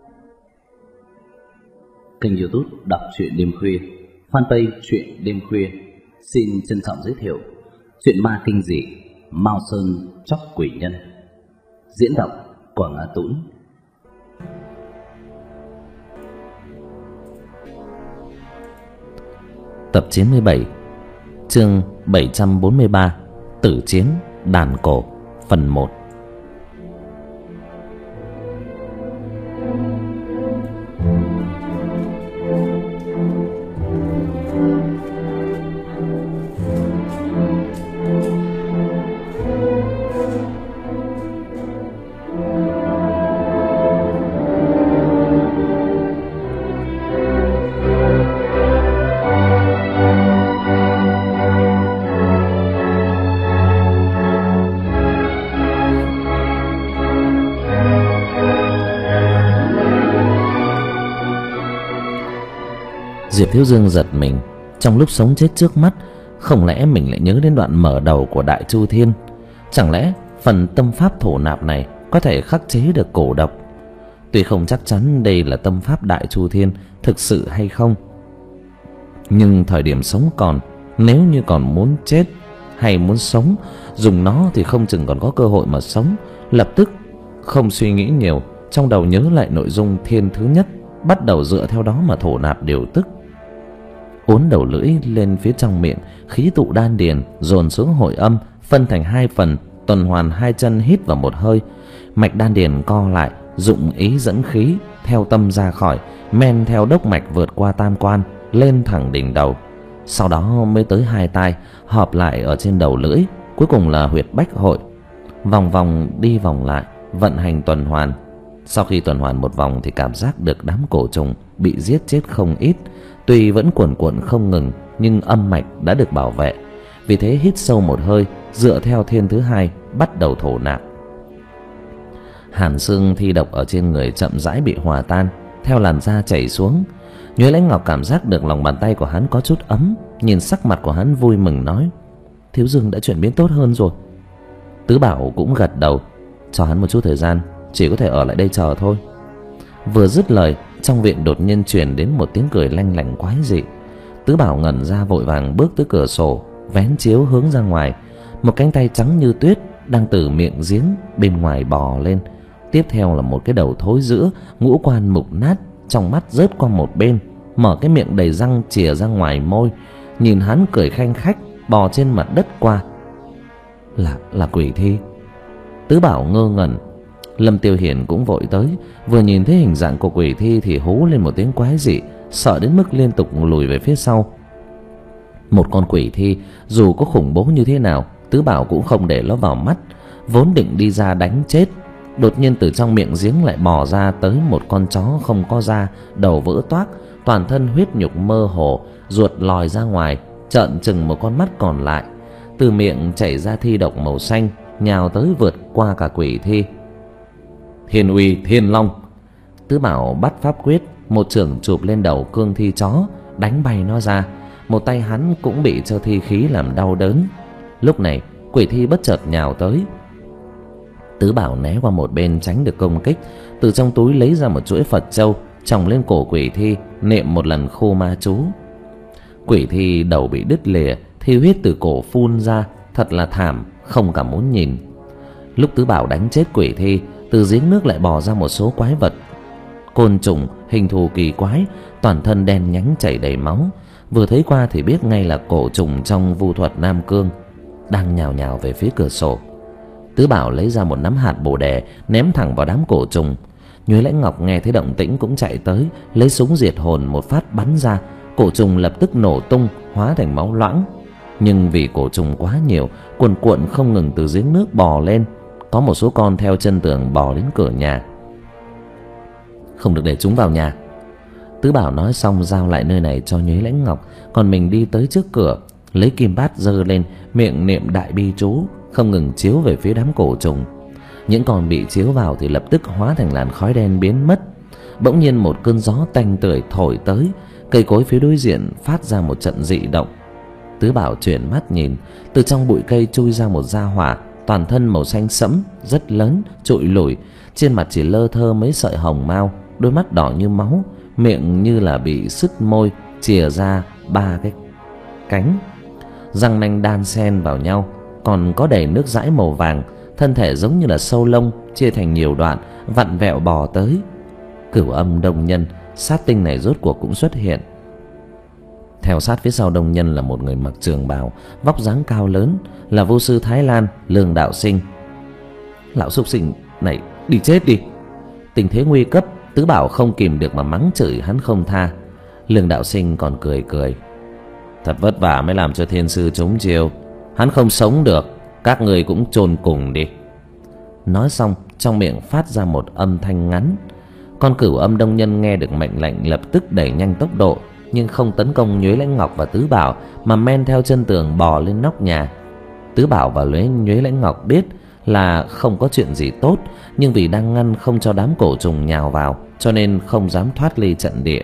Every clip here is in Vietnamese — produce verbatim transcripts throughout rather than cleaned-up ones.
Kênh YouTube Đọc truyện đêm khuya, fanpage truyện đêm khuya xin trân trọng giới thiệu truyện ma kinh dị Mao Sơn Chóc Quỷ Nhân, diễn đọc Quảng Á Tũng. Tập chín mươi bảy, chương bảy trăm bốn mươi ba, Tử chiến đàn cổ, phần một. Diệp Thiếu Dương giật mình, trong lúc sống chết trước mắt, không lẽ mình lại nhớ đến đoạn mở đầu của Đại Chu Thiên? Chẳng lẽ phần tâm pháp thổ nạp này có thể khắc chế được cổ độc? Tuy không chắc chắn đây là tâm pháp Đại Chu Thiên thực sự hay không, nhưng thời điểm sống còn, nếu như còn muốn chết hay muốn sống, dùng nó thì không chừng còn có cơ hội mà sống. Lập tức không suy nghĩ nhiều, trong đầu nhớ lại nội dung thiên thứ nhất, bắt đầu dựa theo đó mà thổ nạp điều tức. Uốn đầu lưỡi lên phía trong miệng, khí tụ đan điền dồn xuống hội âm, phân thành hai phần, tuần hoàn hai chân hít vào một hơi. Mạch đan điền co lại, dụng ý dẫn khí theo tâm ra khỏi, men theo đốc mạch vượt qua tam quan lên thẳng đỉnh đầu, sau đó mới tới hai tai, hợp lại ở trên đầu lưỡi, cuối cùng là huyệt bách hội. Vòng vòng đi vòng lại, vận hành tuần hoàn. Sau khi tuần hoàn một vòng thì cảm giác được đám cổ trùng bị giết chết không ít. Tuy vẫn cuồn cuộn không ngừng, nhưng âm mạch đã được bảo vệ. Vì thế hít sâu một hơi, dựa theo thiên thứ hai bắt đầu thổ nạp. Hàn xương thi độc ở trên người chậm rãi bị hòa tan, theo làn da chảy xuống. Nhuế Lãnh Ngọc cảm giác được lòng bàn tay của hắn có chút ấm, nhìn sắc mặt của hắn vui mừng nói: Thiếu Dương đã chuyển biến tốt hơn rồi. Tứ Bảo cũng gật đầu, cho hắn một chút thời gian, chỉ có thể ở lại đây chờ thôi. Vừa dứt lời, trong viện đột nhiên truyền đến một tiếng cười lanh lảnh quái dị. Tứ Bảo ngẩn ra, vội vàng bước tới cửa sổ, vén chiếu hướng ra ngoài. Một cánh tay trắng như tuyết đang từ miệng giếng bên ngoài bò lên. Tiếp theo là một cái đầu thối rữa, ngũ quan mục nát, trong mắt rớt qua một bên, mở cái miệng đầy răng chìa ra ngoài môi, nhìn hắn cười khanh khách, bò trên mặt đất qua. Là là quỷ thi. Tứ Bảo ngơ ngẩn. Lâm Tiêu Hiển cũng vội tới, vừa nhìn thấy hình dạng của quỷ thi thì hú lên một tiếng quái dị, sợ đến mức liên tục lùi về phía sau. Một con quỷ thi dù có khủng bố như thế nào, Tứ Bảo cũng không để nó vào mắt, vốn định đi ra đánh chết. Đột nhiên từ trong miệng giếng lại bò ra tới một con chó không có da, đầu vỡ toác, toàn thân huyết nhục mơ hồ, ruột lòi ra ngoài, trợn trừng một con mắt còn lại. Từ miệng chảy ra thi độc màu xanh, nhào tới vượt qua cả quỷ thi. Thiên uy thiên long. Tứ Bảo bắt pháp quyết, một chưởng chụp lên đầu cương thi chó, đánh bay nó ra. Một tay hắn cũng bị cho thi khí làm đau đớn. Lúc này quỷ thi bất chợt nhào tới. Tứ Bảo né qua một bên tránh được công kích, từ trong túi lấy ra một chuỗi Phật châu, chồng lên cổ quỷ thi, niệm một lần khu ma chú. Quỷ thi đầu bị đứt lìa, thi huyết từ cổ phun ra, thật là thảm, không cả muốn nhìn. Lúc Tứ Bảo đánh chết quỷ thi, từ giếng nước lại bò ra một số quái vật, côn trùng hình thù kỳ quái, toàn thân đen nhánh chảy đầy máu. Vừa thấy qua thì biết ngay là cổ trùng trong vu thuật Nam Cương, đang nhào nhào về phía cửa sổ. Tứ Bảo lấy ra một nắm hạt bồ đề, ném thẳng vào đám cổ trùng. Nhuế Lãnh Ngọc nghe thấy động tĩnh cũng chạy tới, lấy súng diệt hồn một phát bắn ra. Cổ trùng lập tức nổ tung, hóa thành máu loãng. Nhưng vì cổ trùng quá nhiều, cuồn cuộn không ngừng từ giếng nước bò lên. Có một số con theo chân tường bò đến cửa nhà. Không được để chúng vào nhà. Tứ Bảo nói xong giao lại nơi này cho Nhuế Lãnh Ngọc, còn mình đi tới trước cửa, lấy kim bát giơ lên, miệng niệm đại bi chú, không ngừng chiếu về phía đám cổ trùng. Những con bị chiếu vào thì lập tức hóa thành làn khói đen biến mất. Bỗng nhiên một cơn gió tanh tưởi thổi tới, cây cối phía đối diện phát ra một trận dị động. Tứ Bảo chuyển mắt nhìn, từ trong bụi cây chui ra một gia hỏa, toàn thân màu xanh sẫm, rất lớn, trụi lủi, trên mặt chỉ lơ thơ mấy sợi hồng mao, đôi mắt đỏ như máu, miệng như là bị sứt môi, chìa ra ba cái cánh, răng nanh đan xen vào nhau, còn có đầy nước dãi màu vàng. Thân thể giống như là sâu lông chia thành nhiều đoạn, vặn vẹo bò tới. Cửu Âm Đông Nhân, sát tinh này rốt cuộc cũng xuất hiện. Theo sát phía sau Đông Nhân là một người mặc trường bào, vóc dáng cao lớn, là vô sư Thái Lan Lương Đạo Sinh. Lão súc sinh này đi chết đi! Tình thế nguy cấp, Tứ Bảo không kìm được mà mắng chửi hắn không tha. Lương Đạo Sinh còn cười cười: thật vất vả mới làm cho thiên sư trúng chiêu, hắn không sống được, các người cũng chôn cùng đi. Nói xong trong miệng phát ra một âm thanh ngắn. Con Cửu Âm Đông Nhân nghe được mệnh lệnh lập tức đẩy nhanh tốc độ, nhưng không tấn công Nhuế Lãnh Ngọc và Tứ Bảo, mà men theo chân tường bò lên nóc nhà. Tứ Bảo và Nhuế Lãnh Ngọc biết là không có chuyện gì tốt, nhưng vì đang ngăn không cho đám cổ trùng nhào vào, cho nên không dám thoát ly trận địa.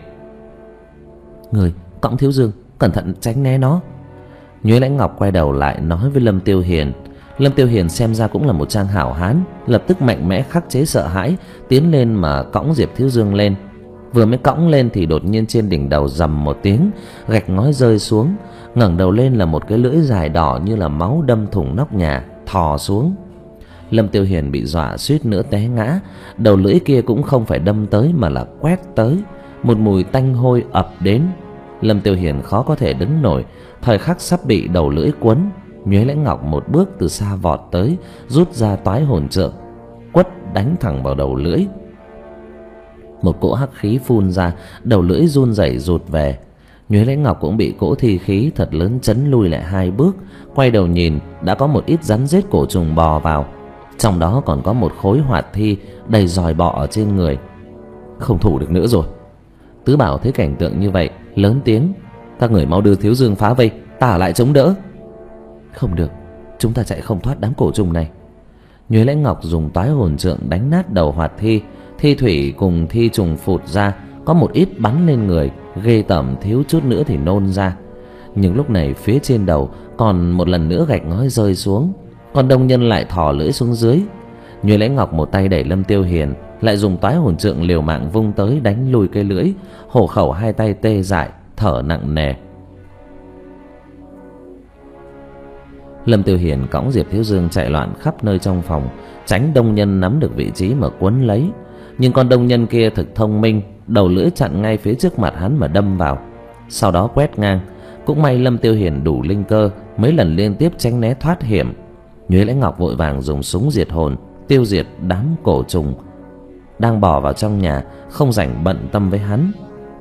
Người cõng Thiếu Dương, cẩn thận tránh né nó. Nhuế Lãnh Ngọc quay đầu lại nói với Lâm Tiêu Hiền. Lâm Tiêu Hiền xem ra cũng là một trang hảo hán, lập tức mạnh mẽ khắc chế sợ hãi, tiến lên mà cõng Diệp Thiếu Dương lên. Vừa mới cõng lên thì đột nhiên trên đỉnh đầu rầm một tiếng, gạch ngói rơi xuống. Ngẩng đầu lên là một cái lưỡi dài đỏ như là máu đâm thủng nóc nhà, thò xuống. Lâm Tiêu Hiền bị dọa suýt nữa té ngã. Đầu lưỡi kia cũng không phải đâm tới mà là quét tới. Một mùi tanh hôi ập đến. Lâm Tiêu Hiền khó có thể đứng nổi, thời khắc sắp bị đầu lưỡi quấn. Nhuế Lãnh Ngọc một bước từ xa vọt tới, rút ra toái hồn trượng, quất đánh thẳng vào đầu lưỡi. Một cỗ hắc khí phun ra, đầu lưỡi run rẩy rụt về. Nhuế Lãnh Ngọc cũng bị cỗ thi khí thật lớn chấn lui lại hai bước. Quay đầu nhìn, đã có một ít rắn rết cổ trùng bò vào, trong đó còn có một khối hoạt thi đầy giòi bọ ở trên người. Không thủ được nữa rồi. Tứ Bảo thấy cảnh tượng như vậy, lớn tiếng: các người mau đưa Thiếu Dương phá vây, ta ở lại chống đỡ. Không được, chúng ta chạy không thoát đám cổ trùng này. Nhuế Lãnh Ngọc dùng toái hồn trượng đánh nát đầu hoạt thi, thi thủy cùng thi trùng phụt ra, có một ít bắn lên người, ghê tởm thiếu chút nữa thì nôn ra. Nhưng lúc này phía trên đầu còn một lần nữa gạch ngói rơi xuống, còn Đông Nhân lại thò lưỡi xuống dưới. Nhuế Lãnh Ngọc một tay đẩy Lâm Tiêu Hiền, lại dùng toái hồn trượng liều mạng vung tới đánh lùi cây lưỡi. Hổ khẩu hai tay tê dại, thở nặng nề. Lâm Tiêu Hiền cõng Diệp Thiếu Dương chạy loạn khắp nơi trong phòng, tránh Đông Nhân nắm được vị trí mà quấn lấy. Nhưng con Đông Nhân kia thực thông minh, đầu lưỡi chặn ngay phía trước mặt hắn mà đâm vào, sau đó quét ngang. Cũng may Lâm Tiêu Hiền đủ linh cơ, mấy lần liên tiếp tránh né thoát hiểm. Nhuế Lãnh Ngọc vội vàng dùng súng diệt hồn tiêu diệt đám cổ trùng đang bò vào trong nhà, không rảnh bận tâm với hắn.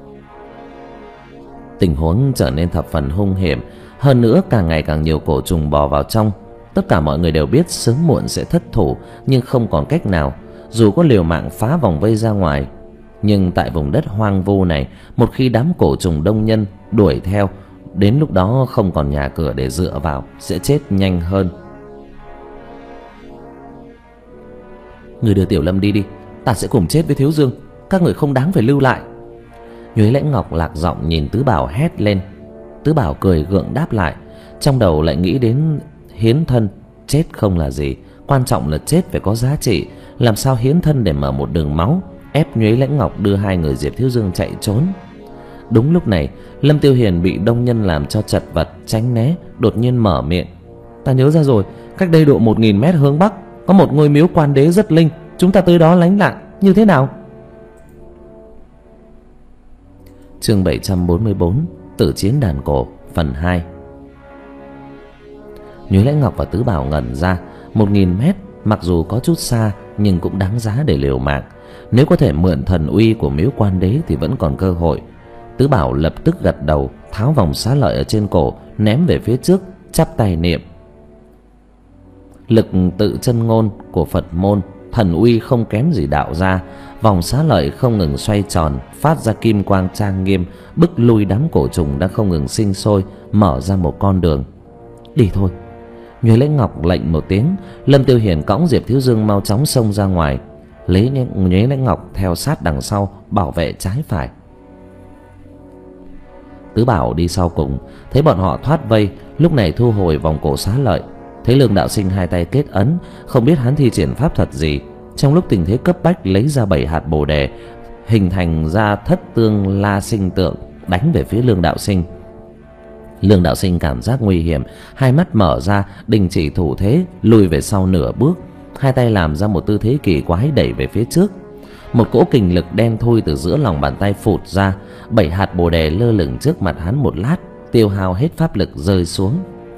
Tình huống trở nên thập phần hung hiểm, hơn nữa càng ngày càng nhiều cổ trùng bò vào trong. Tất cả mọi người đều biết sớm muộn sẽ thất thủ, nhưng không còn cách nào. Dù có liều mạng phá vòng vây ra ngoài, nhưng tại vùng đất hoang vu này, một khi đám cổ trùng Đông Nhân đuổi theo, đến lúc đó không còn nhà cửa để dựa vào, sẽ chết nhanh hơn. Người đưa Tiểu Lâm đi đi, ta sẽ cùng chết với Thiếu Dương, các người không đáng phải lưu lại. Nhuế Lãnh Ngọc lạc giọng nhìn Tứ Bảo hét lên. Tứ Bảo cười gượng đáp lại, trong đầu lại nghĩ đến hiến thân. Chết không là gì, quan trọng là chết phải có giá trị. Làm sao hiến thân để mở một đường máu, ép Nhuế Lãnh Ngọc đưa hai người Diệp Thiếu Dương chạy trốn. Đúng lúc này, Lâm Tiêu Hiền bị Đông Nhân làm cho chật vật tránh né, đột nhiên mở miệng: ta nhớ ra rồi, cách đây độ một nghìn mét hướng bắc có một ngôi miếu quan đế rất linh, chúng ta tới đó lánh nạn, như thế nào? Chương bảy trăm bốn mươi bốn, Tử chiến đàn cổ, phần hai. Nhuế Lãnh Ngọc và Tứ Bảo ngẩn ra. Một nghìn mét mặc dù có chút xa, nhưng cũng đáng giá để liều mạng. Nếu có thể mượn thần uy của miếu quan đế thì vẫn còn cơ hội. Tứ Bảo lập tức gật đầu, tháo vòng xá lợi ở trên cổ, ném về phía trước, chắp tay niệm: lực tự chân ngôn của Phật môn, thần uy không kém gì đạo gia. Vòng xá lợi không ngừng xoay tròn, phát ra kim quang trang nghiêm, bức lui đám cổ trùng đã không ngừng sinh sôi, mở ra một con đường. Đi thôi. Nhuế Lãnh Ngọc lệnh một tiếng, Lâm Tiêu Hiền cõng Diệp Thiếu Dương mau chóng xông ra ngoài, lấy Nhuế Lãnh Ngọc theo sát đằng sau, bảo vệ trái phải. Tứ Bảo đi sau cùng, thấy bọn họ thoát vây, lúc này thu hồi vòng cổ xá lợi. Thấy Lương Đạo Sinh hai tay kết ấn, không biết hắn thi triển pháp thuật gì, trong lúc tình thế cấp bách lấy ra bảy hạt bồ đề, hình thành ra thất tương la sinh tượng đánh về phía Lương Đạo Sinh. Lương Đạo Sinh cảm giác nguy hiểm, hai mắt mở ra, đình chỉ thủ thế, lùi về sau nửa bước, hai tay làm ra một tư thế kỳ quái đẩy về phía trước. Một cỗ kình lực đen thui từ giữa lòng bàn tay phụt ra, bảy hạt bồ đề lơ lửng trước mặt hắn một lát, tiêu hao hết pháp lực rơi xuống.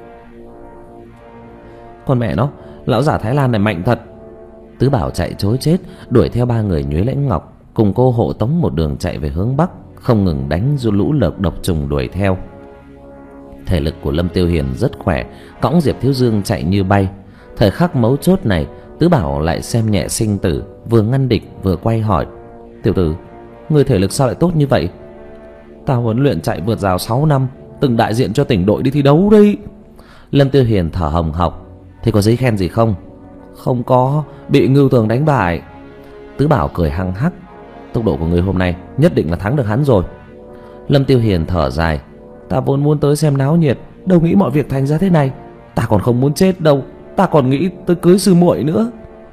Con mẹ nó, lão giả Thái Lan này mạnh thật. Tứ Bảo chạy trối chết, đuổi theo ba người Nhuế Lãnh Ngọc, cùng cô hộ tống một đường chạy về hướng bắc, không ngừng đánh du lũ lợc độc trùng đuổi theo. Thể lực của Lâm Tiêu Hiền rất khỏe, cõng Diệp Thiếu Dương chạy như bay. Thời khắc mấu chốt này, Tứ Bảo lại xem nhẹ sinh tử, vừa ngăn địch vừa quay hỏi: Tiểu tử, người thể lực sao lại tốt như vậy? Tao huấn luyện chạy vượt rào sáu năm, từng đại diện cho tỉnh đội đi thi đấu đấy. Lâm Tiêu Hiền thở hồng hộc: Thế có giấy khen gì không? Không có, bị Ngưu Tường đánh bại. Tứ Bảo cười hăng hắc: Tốc độ của người hôm nay nhất định là thắng được hắn rồi. Lâm Tiêu Hiền thở dài: Ta vốn muốn tới xem náo nhiệt, đâu nghĩ mọi việc thành ra thế này. Ta còn không muốn chết đâu, ta còn nghĩ tới cưới sư muội nữa.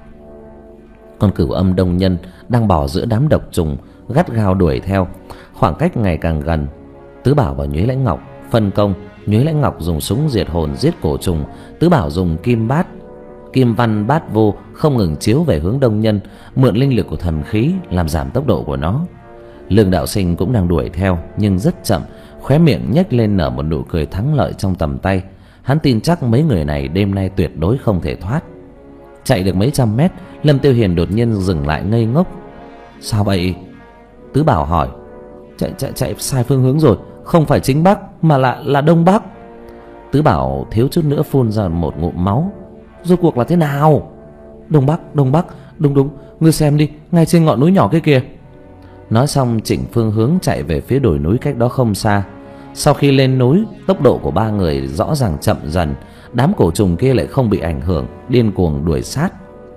Con Cửu Âm Đông Nhân đang bỏ giữa đám độc trùng, gắt gao đuổi theo. Khoảng cách ngày càng gần. Tứ Bảo và Nhuế Lãnh Ngọc phân công. Nhuế Lãnh Ngọc dùng súng diệt hồn giết cổ trùng, Tứ Bảo dùng kim bát kim văn bát vô không ngừng chiếu về hướng Đông Nhân, mượn linh lực của thần khí làm giảm tốc độ của nó. Lương Đạo Sinh cũng đang đuổi theo, nhưng rất chậm, khóe miệng nhếch lên nở một nụ cười thắng lợi trong tầm tay. Hắn tin chắc mấy người này đêm nay tuyệt đối không thể thoát. Chạy được mấy trăm mét, Lâm Tiêu Hiền đột nhiên dừng lại ngây ngốc. Sao vậy? Tứ Bảo hỏi. Chạy chạy chạy sai phương hướng rồi, không phải chính bắc mà là là đông bắc. Tứ Bảo thiếu chút nữa phun ra một ngụm máu. Rốt cuộc là thế nào? Đông bắc, đông bắc, đúng đúng, ngươi xem đi, ngay trên ngọn núi nhỏ kia kìa. Nói xong chỉnh phương hướng chạy về phía đồi núi cách đó không xa. Sau khi lên núi, tốc độ của ba người rõ ràng chậm dần. Đám cổ trùng kia lại không bị ảnh hưởng, điên cuồng đuổi sát.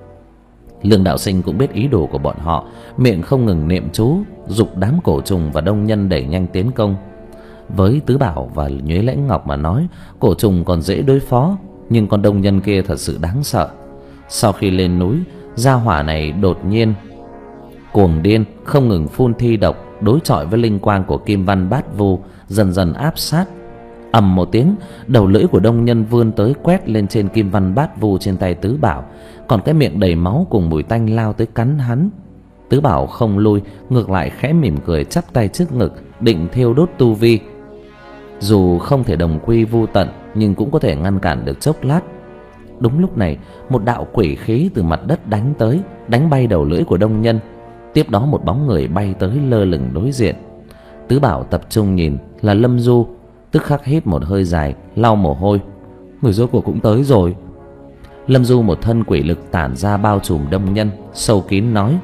Lương Đạo Sinh cũng biết ý đồ của bọn họ, miệng không ngừng niệm chú, giục đám cổ trùng và Đông Nhân đẩy nhanh tiến công. Với Tứ Bảo và Nhuế Lãnh Ngọc mà nói, cổ trùng còn dễ đối phó, nhưng con Đông Nhân kia thật sự đáng sợ. Sau khi lên núi, gia hỏa này đột nhiên cuồng điên, không ngừng phun thi độc, đối chọi với linh quang của kim văn bát vu, dần dần áp sát. Ầm một tiếng, đầu lưỡi của Đông Nhân vươn tới quét lên trên kim văn bát vu trên tay Tứ Bảo, còn cái miệng đầy máu cùng mùi tanh lao tới cắn hắn. Tứ Bảo không lui, ngược lại khẽ mỉm cười chắp tay trước ngực, định thiêu đốt tu vi. Dù không thể đồng quy vu tận, nhưng cũng có thể ngăn cản được chốc lát. Đúng lúc này, một đạo quỷ khí từ mặt đất đánh tới, đánh bay đầu lưỡi của Đông Nhân. Tiếp đó một bóng người bay tới lơ lửng đối diện. Tứ Bảo tập trung nhìn, là Lâm Du, tức khắc hít một hơi dài, lau mồ hôi. Người rốt cuộc cũng tới rồi. Lâm Du một thân quỷ lực tản ra bao trùm Đông Nhân, sâu kín nói: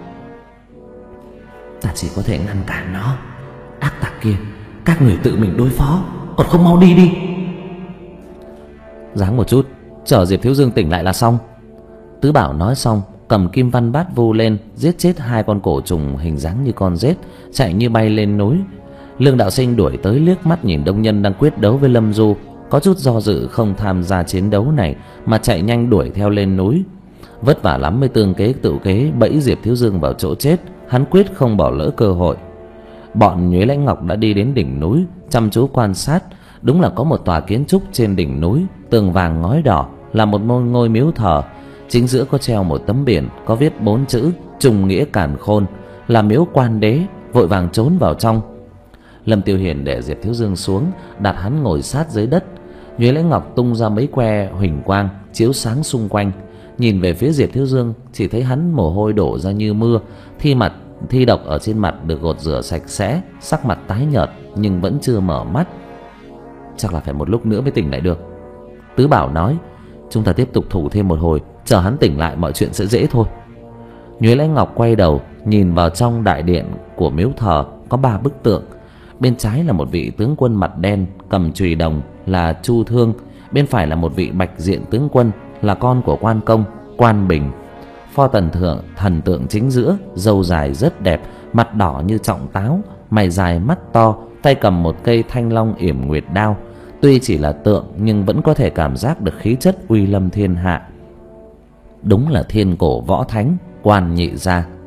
Ta chỉ có thể ngăn cản nó. Ác tặc kia, các người tự mình đối phó, còn không mau đi đi. Ráng một chút, chờ Diệp Thiếu Dương tỉnh lại là xong. Tứ Bảo nói xong, cầm kim văn bát vu lên, giết chết hai con cổ trùng hình dáng như con rết, chạy như bay lên núi. Lương Đạo Sinh đuổi tới liếc mắt nhìn Đông Nhân đang quyết đấu với Lâm Du, có chút do dự không tham gia chiến đấu này mà chạy nhanh đuổi theo lên núi. Vất vả lắm mới tương kế tự kế bẫy Diệp Thiếu Dương vào chỗ chết, hắn quyết không bỏ lỡ cơ hội. Bọn Nhuế Lãnh Ngọc đã đi đến đỉnh núi, chăm chú quan sát. Đúng là có một tòa kiến trúc trên đỉnh núi, tường vàng ngói đỏ, là một ngôi miếu thờ. Chính giữa có treo một tấm biển có viết bốn chữ Trùng Nghĩa Càn Khôn, là miếu quan đế. Vội vàng trốn vào trong. Lâm Tiêu Hiền để Diệp Thiếu Dương xuống, đặt hắn ngồi sát dưới đất. Nhuế Lãnh Ngọc tung ra mấy que huỳnh quang chiếu sáng xung quanh. Nhìn về phía Diệp Thiếu Dương, chỉ thấy hắn mồ hôi đổ ra như mưa, thi mặt thi độc ở trên mặt được gột rửa sạch sẽ, sắc mặt tái nhợt nhưng vẫn chưa mở mắt. Chắc là phải một lúc nữa mới tỉnh lại được. Tứ Bảo nói: Chúng ta tiếp tục thủ thêm một hồi, chờ hắn tỉnh lại mọi chuyện sẽ dễ thôi. Nhuế Lãnh Ngọc quay đầu nhìn vào trong đại điện của miếu thờ, có ba bức tượng. Bên trái là một vị tướng quân mặt đen cầm chùy đồng là Chu Thương, bên phải là một vị bạch diện tướng quân là con của quan công Quan Bình. Pho tần thượng thần tượng chính giữa, râu dài rất đẹp, mặt đỏ như trọng táo, mày dài mắt to, tay cầm một cây thanh long yểm nguyệt đao. Tuy chỉ là tượng nhưng vẫn có thể cảm giác được khí chất uy lâm thiên hạ. Đúng là thiên cổ võ thánh Quan Nhị Gia.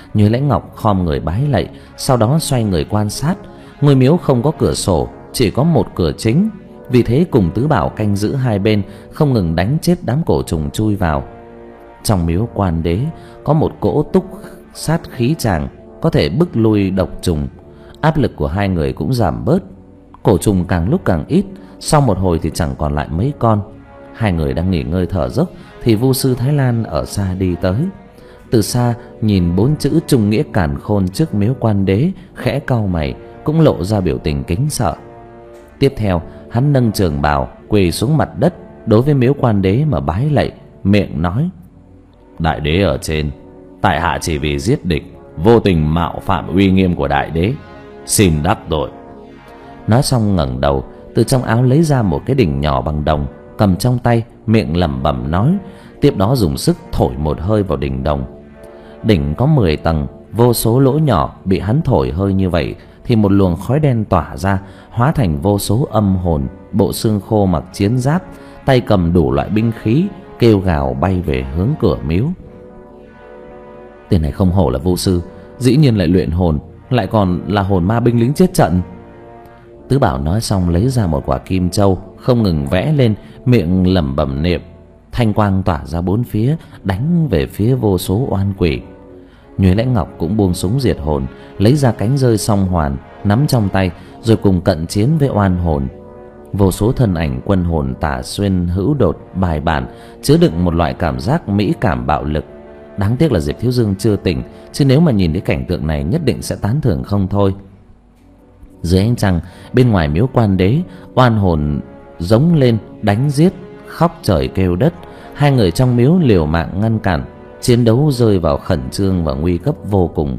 Nhuế Lãnh Ngọc khom người bái lạy, sau đó xoay người quan sát. Ngôi miếu không có cửa sổ, chỉ có một cửa chính, vì thế cùng tứ bảo canh giữ hai bên, không ngừng đánh chết đám cổ trùng chui vào. Trong miếu Quan Đế có một cỗ túc sát khí tràng, có thể bức lui độc trùng. Áp lực của hai người cũng giảm bớt. Cổ trùng càng lúc càng ít, sau một hồi thì chẳng còn lại mấy con. Hai người đang nghỉ ngơi thở dốc thì Vu sư Thái Lan ở xa đi tới. Từ xa nhìn bốn chữ Trung Nghĩa Càn Khôn trước miếu Quan Đế, khẽ cau mày, cũng lộ ra biểu tình kính sợ. Tiếp theo hắn nâng trường bào quỳ xuống mặt đất, đối với miếu Quan Đế mà bái lạy, miệng nói: Đại đế ở trên, tại hạ chỉ vì giết địch, vô tình mạo phạm uy nghiêm của đại đế, xin đắc tội. Nói xong ngẩng đầu, từ trong áo lấy ra một cái đỉnh nhỏ bằng đồng, cầm trong tay, miệng lẩm bẩm nói, tiếp đó dùng sức thổi một hơi vào đỉnh đồng. Đỉnh có mười tầng, vô số lỗ nhỏ, bị hắn thổi hơi như vậy thì một luồng khói đen tỏa ra, hóa thành vô số âm hồn, bộ xương khô mặc chiến giáp, tay cầm đủ loại binh khí, kêu gào bay về hướng cửa miếu. Tên này không hổ là vu sư, dĩ nhiên lại luyện hồn, lại còn là hồn ma binh lính chết trận. Tứ Bảo nói xong lấy ra một quả kim châu, không ngừng vẽ lên, miệng lẩm bẩm niệm. Thanh quang tỏa ra bốn phía, đánh về phía vô số oan quỷ. Nhuế Lãnh Ngọc cũng buông súng diệt hồn, lấy ra cánh rơi song hoàn nắm trong tay, rồi cùng cận chiến với oan hồn. Vô số thân ảnh quân hồn tả xuyên hữu đột, bài bản, chứa đựng một loại cảm giác mỹ cảm bạo lực. Đáng tiếc là Diệp Thiếu Dương chưa tỉnh, chứ nếu mà nhìn thấy cảnh tượng này nhất định sẽ tán thưởng không thôi. Dưới ánh trăng, bên ngoài miếu Quan Đế, oan hồn giống lên đánh giết, khóc trời kêu đất. Hai người trong miếu liều mạng ngăn cản, chiến đấu rơi vào khẩn trương và nguy cấp vô cùng.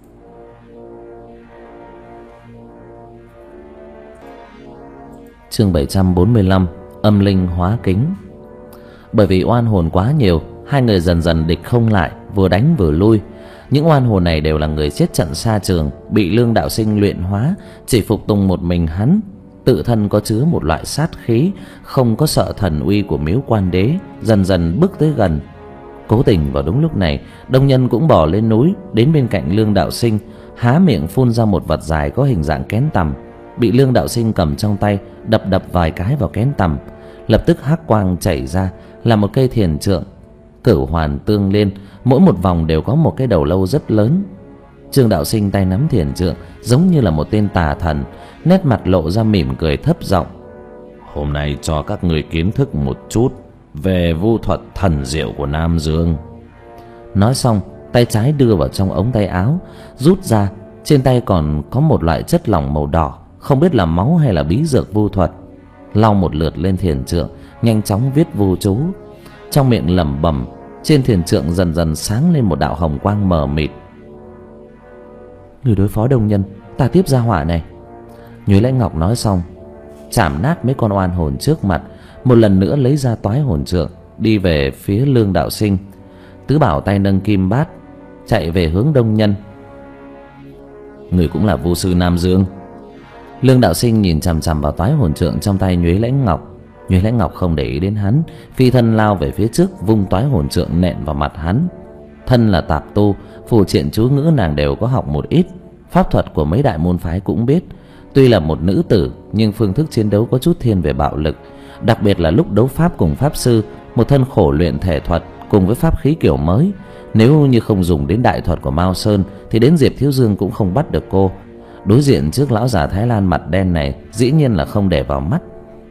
Chương bảy trăm bốn mươi lăm, âm linh hóa kính. Bởi vì oan hồn quá nhiều, hai người dần dần địch không lại, vừa đánh vừa lui. Những oan hồn này đều là người chết trận xa trường, bị Lương Đạo Sinh luyện hóa, chỉ phục tùng một mình hắn. Tự thân có chứa một loại sát khí, không có sợ thần uy của miếu Quan Đế, dần dần bước tới gần. Cố tình vào đúng lúc này, Đông Nhân cũng bò lên núi, đến bên cạnh Lương Đạo Sinh, há miệng phun ra một vật dài có hình dạng kén tằm, bị Lương Đạo Sinh cầm trong tay, đập đập vài cái vào kén tằm. Lập tức hắc quang chảy ra, là một cây thiền trượng, cửu hoàn tương liên, mỗi một vòng đều có một cái đầu lâu rất lớn. Trương Đạo Sinh tay nắm thiền trượng, giống như là một tên tà thần, nét mặt lộ ra mỉm cười thấp giọng: Hôm nay cho các người kiến thức một chút về vu thuật thần diệu của Nam Dương. Nói xong, tay trái đưa vào trong ống tay áo, rút ra, trên tay còn có một loại chất lỏng màu đỏ, không biết là máu hay là bí dược vu thuật. Lau một lượt lên thiền trượng, nhanh chóng viết vu chú, trong miệng lẩm bẩm. Trên thiền trượng dần dần sáng lên một đạo hồng quang mờ mịt. Người đối phó Đông Nhân, ta tiếp ra hỏa này. Nhuế Lãnh Ngọc nói xong, chạm nát mấy con oan hồn trước mặt, một lần nữa lấy ra toái hồn trượng, đi về phía Lương Đạo Sinh. Tứ Bảo tay nâng kim bát, chạy về hướng Đông Nhân. Người cũng là vu sư Nam Dương? Lương Đạo Sinh nhìn chằm chằm vào toái hồn trượng trong tay Nhuế Lãnh Ngọc. Nhuế Lãnh Ngọc không để ý đến hắn, phi thân lao về phía trước, vung toái hồn trượng nện vào mặt hắn. Thân là tạp tu, phù triện chú ngữ nàng đều có học một ít, pháp thuật của mấy đại môn phái cũng biết. Tuy là một nữ tử, nhưng phương thức chiến đấu có chút thiên về bạo lực, đặc biệt là lúc đấu pháp cùng pháp sư, một thân khổ luyện thể thuật cùng với pháp khí kiểu mới. Nếu như không dùng đến đại thuật của Mao Sơn thì đến Diệp Thiếu Dương cũng không bắt được cô. Đối diện trước lão già Thái Lan mặt đen này, dĩ nhiên là không để vào mắt.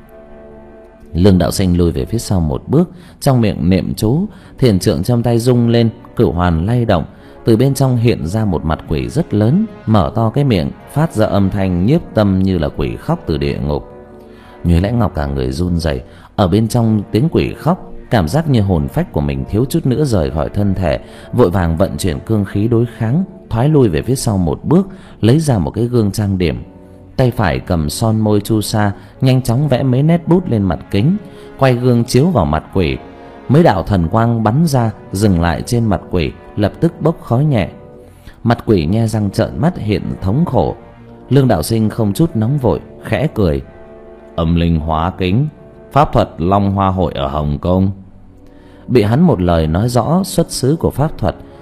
Lương Đạo Sinh lùi về phía sau một bước, trong miệng niệm chú, thiền trượng trong tay rung lên, cửu hoàn lay động, từ bên trong hiện ra một mặt quỷ rất lớn, mở to cái miệng, phát ra âm thanh nhiếp tâm như là quỷ khóc từ địa ngục. Nhuế Lãnh Ngọc cả người run rẩy, ở bên trong tiếng quỷ khóc, cảm giác như hồn phách của mình thiếu chút nữa rời khỏi thân thể, vội vàng vận chuyển cương khí đối kháng, thoái lui về phía sau một bước, lấy ra một cái gương trang điểm. Tay phải cầm son môi chu sa, nhanh chóng vẽ mấy nét bút lên mặt kính, quay gương chiếu vào mặt quỷ. Mấy đạo thần quang bắn ra, dừng lại trên mặt quỷ, lập tức bốc khói nhẹ. Mặt quỷ nhe răng trợn mắt hiện thống khổ. Lương Đạo Sinh không chút nóng vội, khẽ cười: Âm linh hóa kính, pháp thuật Long Hoa Hội ở Hồng Kông. Bị hắn một lời nói rõ xuất xứ của pháp thuật,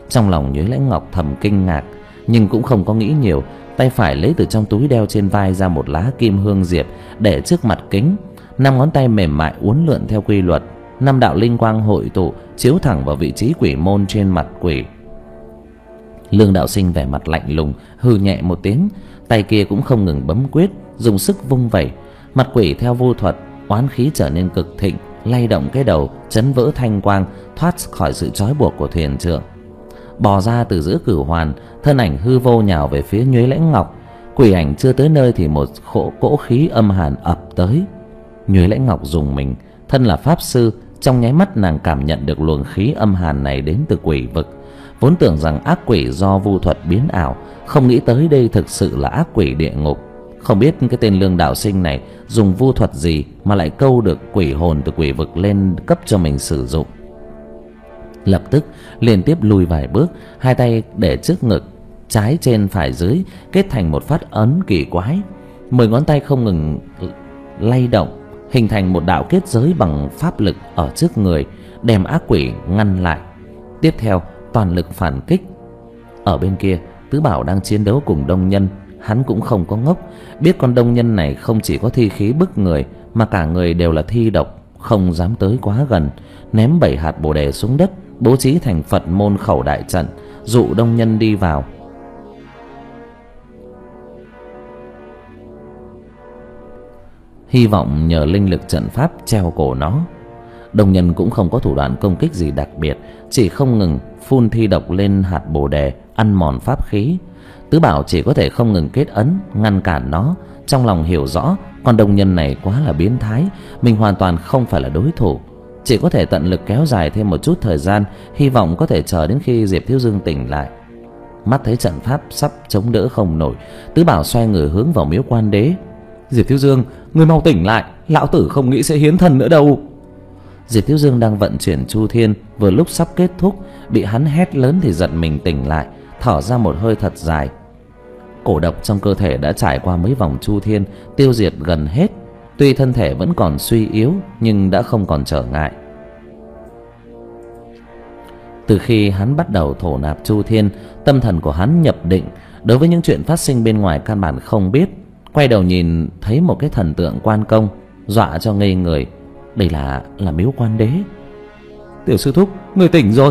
Trong lòng Nhuế Lãnh Ngọc thầm kinh ngạc, nhưng cũng không có nghĩ nhiều. Tay phải lấy từ trong túi đeo trên vai ra một lá kim hương diệp, để trước mặt kính. Năm ngón tay mềm mại uốn lượn theo quy luật, năm đạo linh quang hội tụ chiếu thẳng vào vị trí quỷ môn trên mặt quỷ. Lương Đạo Sinh vẻ mặt lạnh lùng, hừ nhẹ một tiếng, tay kia cũng không ngừng bấm quyết, dùng sức vung vẩy. Mặt quỷ theo vô thuật, oán khí trở nên cực thịnh, lay động cái đầu, chấn vỡ thanh quang, thoát khỏi sự trói buộc của thuyền trưởng. Bò ra từ giữa cửu hoàn, thân ảnh hư vô nhào về phía Nhuế Lãnh Ngọc. Quỷ ảnh chưa tới nơi thì một cỗ cỗ khí âm hàn ập tới. Nhuế Lãnh Ngọc dùng mình, thân là pháp sư, trong nháy mắt nàng cảm nhận được luồng khí âm hàn này đến từ quỷ vực. Vốn tưởng rằng ác quỷ do vu thuật biến ảo, không nghĩ tới đây thực sự là ác quỷ địa ngục. Không biết cái tên Lương Đạo Sinh này dùng vu thuật gì mà lại câu được quỷ hồn từ quỷ vực lên cấp cho mình sử dụng. Lập tức liên tiếp lùi vài bước, hai tay để trước ngực, trái trên phải dưới, kết thành một phát ấn kỳ quái. Mười ngón tay không ngừng lay động, hình thành một đạo kết giới bằng pháp lực ở trước người, đem ác quỷ ngăn lại. Tiếp theo toàn lực phản kích. Ở bên kia, Tứ Bảo đang chiến đấu cùng Đông Nhân. Hắn cũng không có ngốc, biết con Đông Nhân này không chỉ có thi khí bức người, mà cả người đều là thi độc, không dám tới quá gần. Ném bảy hạt bồ đề xuống đất, bố trí thành Phật môn khẩu đại trận, dụ Đông Nhân đi vào. Hy vọng nhờ linh lực trận pháp treo cổ nó. Đông Nhân cũng không có thủ đoạn công kích gì đặc biệt, chỉ không ngừng phun thi độc lên hạt bồ đề, ăn mòn pháp khí. Tứ Bảo chỉ có thể không ngừng kết ấn ngăn cản nó, trong lòng hiểu rõ con Đông Nhân này quá là biến thái, mình hoàn toàn không phải là đối thủ, chỉ có thể tận lực kéo dài thêm một chút thời gian, hy vọng có thể chờ đến khi Diệp Thiếu Dương tỉnh lại. Mắt thấy trận pháp sắp chống đỡ không nổi, Tứ Bảo xoay người hướng vào miếu Quan Đế. Diệp Thiếu Dương, ngươi mau tỉnh lại, lão tử không nghĩ sẽ hiến thần nữa đâu. Diệp Thiếu Dương đang vận chuyển Chu Thiên, vừa lúc sắp kết thúc, bị hắn hét lớn thì giật mình tỉnh lại, thở ra một hơi thật dài. Cổ độc trong cơ thể đã trải qua mấy vòng Chu Thiên, tiêu diệt gần hết. Tuy thân thể vẫn còn suy yếu, nhưng đã không còn trở ngại. Từ khi hắn bắt đầu thổ nạp Chu Thiên, tâm thần của hắn nhập định, đối với những chuyện phát sinh bên ngoài căn bản không biết. Quay đầu nhìn thấy một cái thần tượng Quan Công, dọa cho ngây người. Đây là là miếu Quan Đế. Tiểu sư thúc, người tỉnh rồi.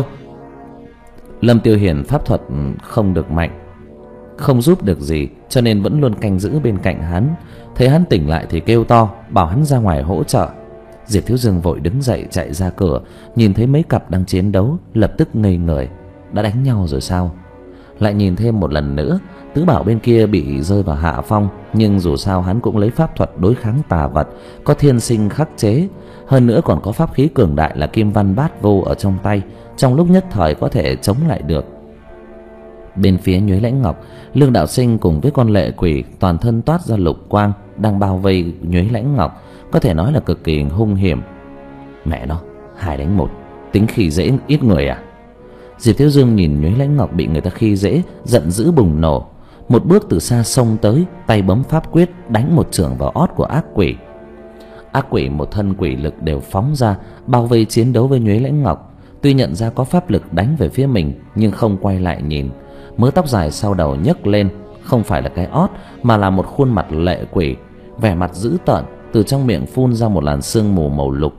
Lâm Tiêu Hiển pháp thuật không được mạnh, không giúp được gì, cho nên vẫn luôn canh giữ bên cạnh hắn. Thấy hắn tỉnh lại thì kêu to, bảo hắn ra ngoài hỗ trợ. Diệp Thiếu Dương vội đứng dậy chạy ra cửa, nhìn thấy mấy cặp đang chiến đấu, lập tức ngây người. Đã đánh nhau rồi sao? Lại nhìn thêm một lần nữa, Tứ Bảo bên kia bị rơi vào hạ phong, nhưng dù sao hắn cũng lấy pháp thuật đối kháng tà vật, có thiên sinh khắc chế, hơn nữa còn có pháp khí cường đại là Kim Văn Bát Vô ở trong tay, trong lúc nhất thời có thể chống lại được. Bên phía Nhuế Lãnh Ngọc, Lương Đạo Sinh cùng với con lệ quỷ toàn thân toát ra lục quang đang bao vây Nhuế Lãnh Ngọc, có thể nói là cực kỳ hung hiểm. Mẹ nó, hai đánh một, tính khi dễ ít người à? Diệp Thiếu Dương nhìn Nhuế Lãnh Ngọc bị người ta khi dễ, giận dữ bùng nổ, một bước từ xa xông tới, tay bấm pháp quyết đánh một chưởng vào ót của ác quỷ. Ác quỷ một thân quỷ lực đều phóng ra, bao vây chiến đấu với Nhuế Lãnh Ngọc. Tuy nhận ra có pháp lực đánh về phía mình, nhưng không quay lại nhìn. Mớ tóc dài sau đầu nhấc lên, không phải là cái ót mà là một khuôn mặt lệ quỷ, vẻ mặt dữ tợn, từ trong miệng phun ra một làn sương mù màu lục.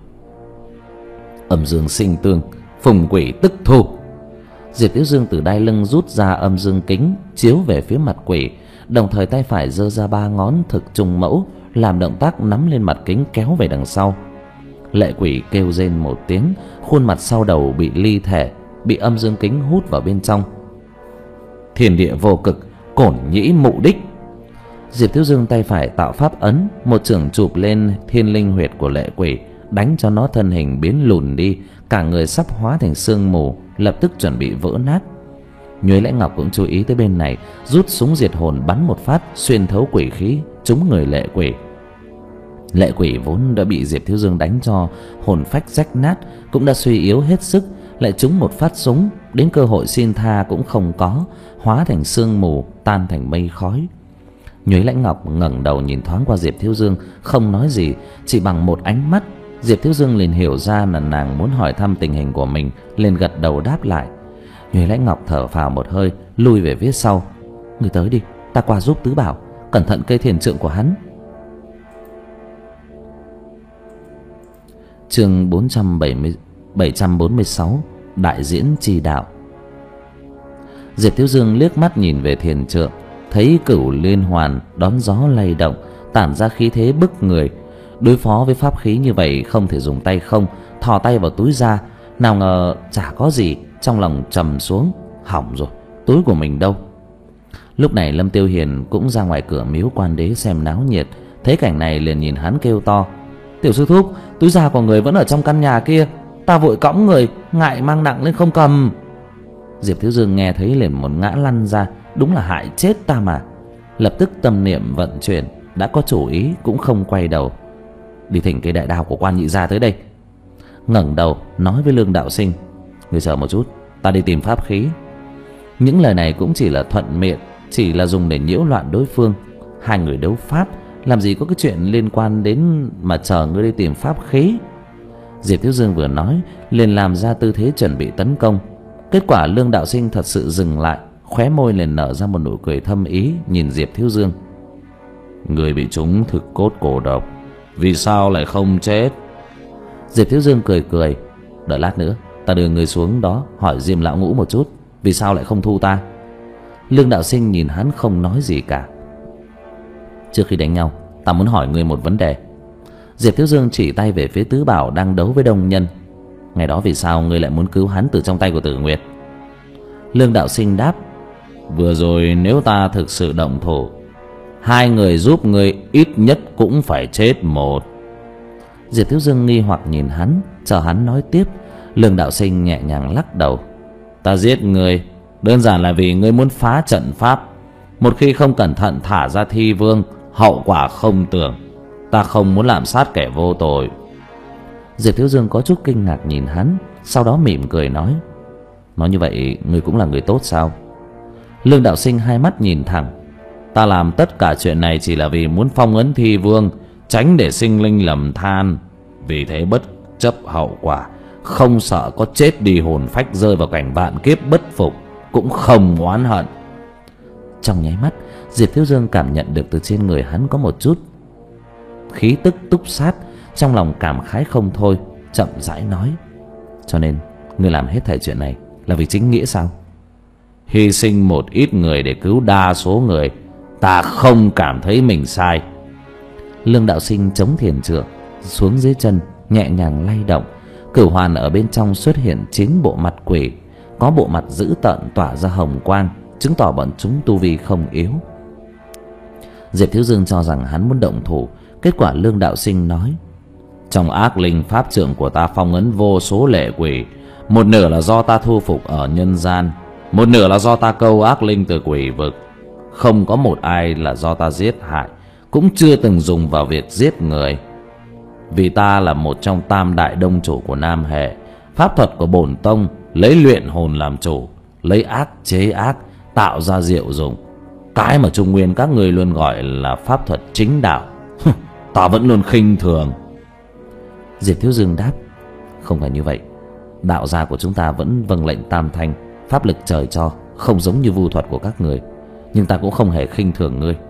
Âm dương sinh tương, phùng quỷ tức thu. Diệp Thiếu Dương từ đai lưng rút ra âm dương kính chiếu về phía mặt quỷ, đồng thời tay phải giơ ra ba ngón thực trung mẫu, làm động tác nắm lên mặt kính kéo về đằng sau. Lệ quỷ kêu rên một tiếng, khuôn mặt sau đầu bị ly thể, bị âm dương kính hút vào bên trong. Thiên địa vô cực, cổn nhĩ mụ đích. Diệp Thiếu Dương tay phải tạo pháp ấn, một chưởng chụp lên thiên linh huyệt của lệ quỷ, đánh cho nó thân hình biến lùn đi, cả người sắp hóa thành sương mù, lập tức chuẩn bị vỡ nát. Nhuế Lãnh Ngọc cũng chú ý tới bên này, rút súng diệt hồn bắn một phát xuyên thấu quỷ khí, trúng người lệ quỷ. Lệ quỷ vốn đã bị Diệp Thiếu Dương đánh cho hồn phách rách nát, cũng đã suy yếu hết sức, lại trúng một phát súng, đến cơ hội xin tha cũng không có, hóa thành sương mù, tan thành mây khói. Nhuế Lãnh Ngọc ngẩng đầu nhìn thoáng qua Diệp Thiếu Dương, không nói gì, chỉ bằng một ánh mắt, Diệp Thiếu Dương liền hiểu ra là nàng muốn hỏi thăm tình hình của mình, liền gật đầu đáp lại. Nhuế Lãnh Ngọc thở phào một hơi, lui về phía sau. Người tới đi, ta qua giúp Tứ Bảo. Cẩn thận cây thiền trượng của hắn. Chương bốn trăm bốn mươi sáu. Đại diễn chi đạo. Diệp Thiếu Dương liếc mắt nhìn về thiền trượng, thấy cửu liên hoàn đón gió lay động, tản ra khí thế bức người. Đối phó với pháp khí như vậy không thể dùng tay không, thò tay vào túi ra, nào ngờ chả có gì. Trong lòng trầm xuống, hỏng rồi, túi của mình đâu? Lúc này Lâm Tiêu Hiền cũng ra ngoài cửa miếu Quan Đế xem náo nhiệt, thấy cảnh này liền nhìn hắn kêu to: Tiểu sư thúc, túi da của người vẫn ở trong căn nhà kia, ta vội cõng người, ngại mang nặng lên không cầm. Diệp Thiếu Dương nghe thấy liền một ngã lăn ra, đúng là hại chết ta mà. Lập tức tâm niệm vận chuyển, đã có chủ ý cũng không quay đầu. Đi thỉnh cây đại đao của Quan nhị gia tới đây. Ngẩng đầu nói với Lương Đạo Sinh: Người chờ một chút, ta đi tìm pháp khí. Những lời này cũng chỉ là thuận miệng, chỉ là dùng để nhiễu loạn đối phương. Hai người đấu pháp, làm gì có cái chuyện liên quan đến mà chờ ngươi đi tìm pháp khí. Diệp Thiếu Dương vừa nói liền làm ra tư thế chuẩn bị tấn công. Kết quả Lương Đạo Sinh thật sự dừng lại, khóe môi liền nở ra một nụ cười thâm ý, nhìn Diệp Thiếu Dương: Người bị trúng thực cốt cổ độc, vì sao lại không chết? Diệp Thiếu Dương cười cười: Đợi lát nữa ta đưa người xuống đó hỏi Diêm lão ngũ một chút, vì sao lại không thu ta? Lương Đạo Sinh nhìn hắn không nói gì cả. Trước khi đánh nhau, ta muốn hỏi ngươi một vấn đề. Diệp Thiếu Dương chỉ tay về phía Tứ Bảo đang đấu với Đông Nhân. Ngày đó vì sao ngươi lại muốn cứu hắn từ trong tay của Tử Nguyệt? Lương Đạo Sinh đáp: Vừa rồi nếu ta thực sự động thủ, hai người giúp ngươi ít nhất cũng phải chết một. Diệp Thiếu Dương nghi hoặc nhìn hắn, chờ hắn nói tiếp. Lương Đạo Sinh nhẹ nhàng lắc đầu: Ta giết ngươi đơn giản là vì ngươi muốn phá trận pháp. Một khi không cẩn thận thả ra Thi Vương, hậu quả không tưởng. Ta không muốn làm sát kẻ vô tội. Diệp Thiếu Dương có chút kinh ngạc nhìn hắn, sau đó mỉm cười nói: Nói như vậy ngươi cũng là người tốt sao? Lương Đạo Sinh hai mắt nhìn thẳng: Ta làm tất cả chuyện này chỉ là vì muốn phong ấn Thi Vương, tránh để sinh linh lầm than. Vì thế bất chấp hậu quả, không sợ có chết đi hồn phách rơi vào cảnh vạn kiếp bất phục, cũng không oán hận. Trong nháy mắt, Diệp Thiếu Dương cảm nhận được từ trên người hắn có một chút khí tức túc sát, trong lòng cảm khái không thôi, chậm rãi nói: Cho nên ngươi làm hết thảy chuyện này là vì chính nghĩa sao? Hy sinh một ít người để cứu đa số người, ta không cảm thấy mình sai. Lương Đạo Sinh chống thiền trượng xuống dưới chân, nhẹ nhàng lay động. Cửu hoàn ở bên trong xuất hiện chín bộ mặt quỷ, có bộ mặt dữ tợn tỏa ra hồng quang, chứng tỏ bọn chúng tu vi không yếu. Diệp Thiếu Dương cho rằng hắn muốn động thủ, kết quả Lương Đạo Sinh nói: Trong ác linh pháp trượng của ta phong ấn vô số lệ quỷ, một nửa là do ta thu phục ở nhân gian, một nửa là do ta câu ác linh từ quỷ vực. Không có một ai là do ta giết hại, cũng chưa từng dùng vào việc giết người. Vì ta là một trong tam đại đông chủ của Nam Hệ, pháp thuật của bổn tông lấy luyện hồn làm chủ, lấy ác chế ác, tạo ra diệu dụng. Cái mà Trung Nguyên các người luôn gọi là pháp thuật chính đạo, ta vẫn luôn khinh thường. Diệp Thiếu Dương đáp: Không phải như vậy, đạo gia của chúng ta vẫn vâng lệnh tam thanh, pháp lực trời cho, không giống như vu thuật của các người. Nhưng ta cũng không hề khinh thường ngươi.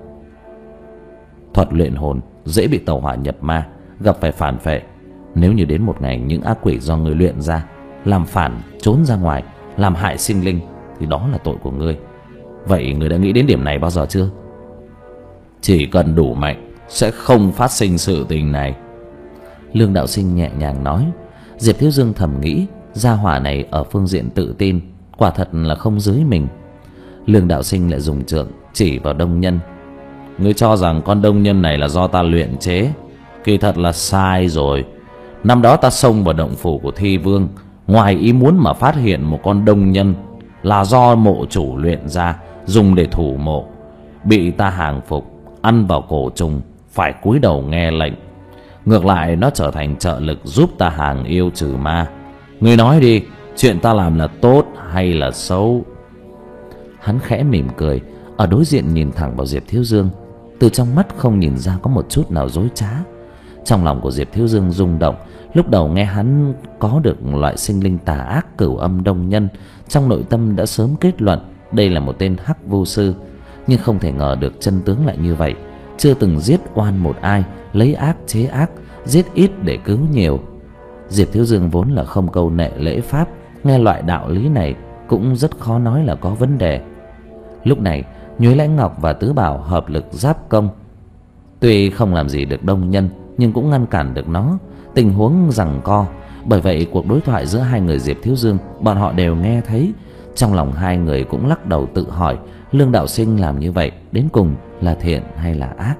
Thuật luyện hồn dễ bị tẩu hỏa nhập ma, gặp phải phản phệ. Nếu như đến một ngày những ác quỷ do ngươi luyện ra làm phản trốn ra ngoài, làm hại sinh linh, thì đó là tội của ngươi. Vậy ngươi đã nghĩ đến điểm này bao giờ chưa? Chỉ cần đủ mạnh sẽ không phát sinh sự tình này. Lương Đạo Sinh nhẹ nhàng nói. Diệp Thiếu Dương thầm nghĩ, gia hỏa này ở phương diện tự tin quả thật là không dưới mình. Lương Đạo Sinh lại dùng trượng chỉ vào Đông Nhân: Ngươi cho rằng con Đông Nhân này là do ta luyện chế, kỳ thật là sai rồi. Năm đó ta xông vào động phủ của Thi Vương, ngoài ý muốn mà phát hiện một con Đông Nhân là do mộ chủ luyện ra, dùng để thủ mộ. Bị ta hàng phục, ăn vào cổ trùng, phải cúi đầu nghe lệnh. Ngược lại nó trở thành trợ lực giúp ta hàng yêu trừ ma. Ngươi nói đi, chuyện ta làm là tốt hay là xấu? Hắn khẽ mỉm cười, ở đối diện nhìn thẳng vào Diệp Thiếu Dương. Từ trong mắt không nhìn ra có một chút nào dối trá. Trong lòng của Diệp Thiếu Dương rung động, Lúc đầu nghe hắn có được loại sinh linh tà ác Cửu Âm Đông Nhân, trong nội tâm đã sớm kết luận đây là một tên hắc vu sư, nhưng không thể ngờ được chân tướng lại như vậy. Chưa từng giết oan một ai, lấy ác chế ác, giết ít để cứu nhiều. Diệp Thiếu Dương vốn là không câu nệ lễ pháp, nghe loại đạo lý này cũng rất khó nói là có vấn đề. Lúc này Nhuế Lãnh Ngọc và Tứ Bảo hợp lực giáp công, tuy không làm gì được Đông Nhân nhưng cũng ngăn cản được nó. Tình huống giằng co, bởi vậy cuộc đối thoại giữa hai người Diệp Thiếu Dương bọn họ đều nghe thấy. Trong lòng hai người cũng lắc đầu tự hỏi Lương đạo sinh làm như vậy đến cùng là thiện hay là ác.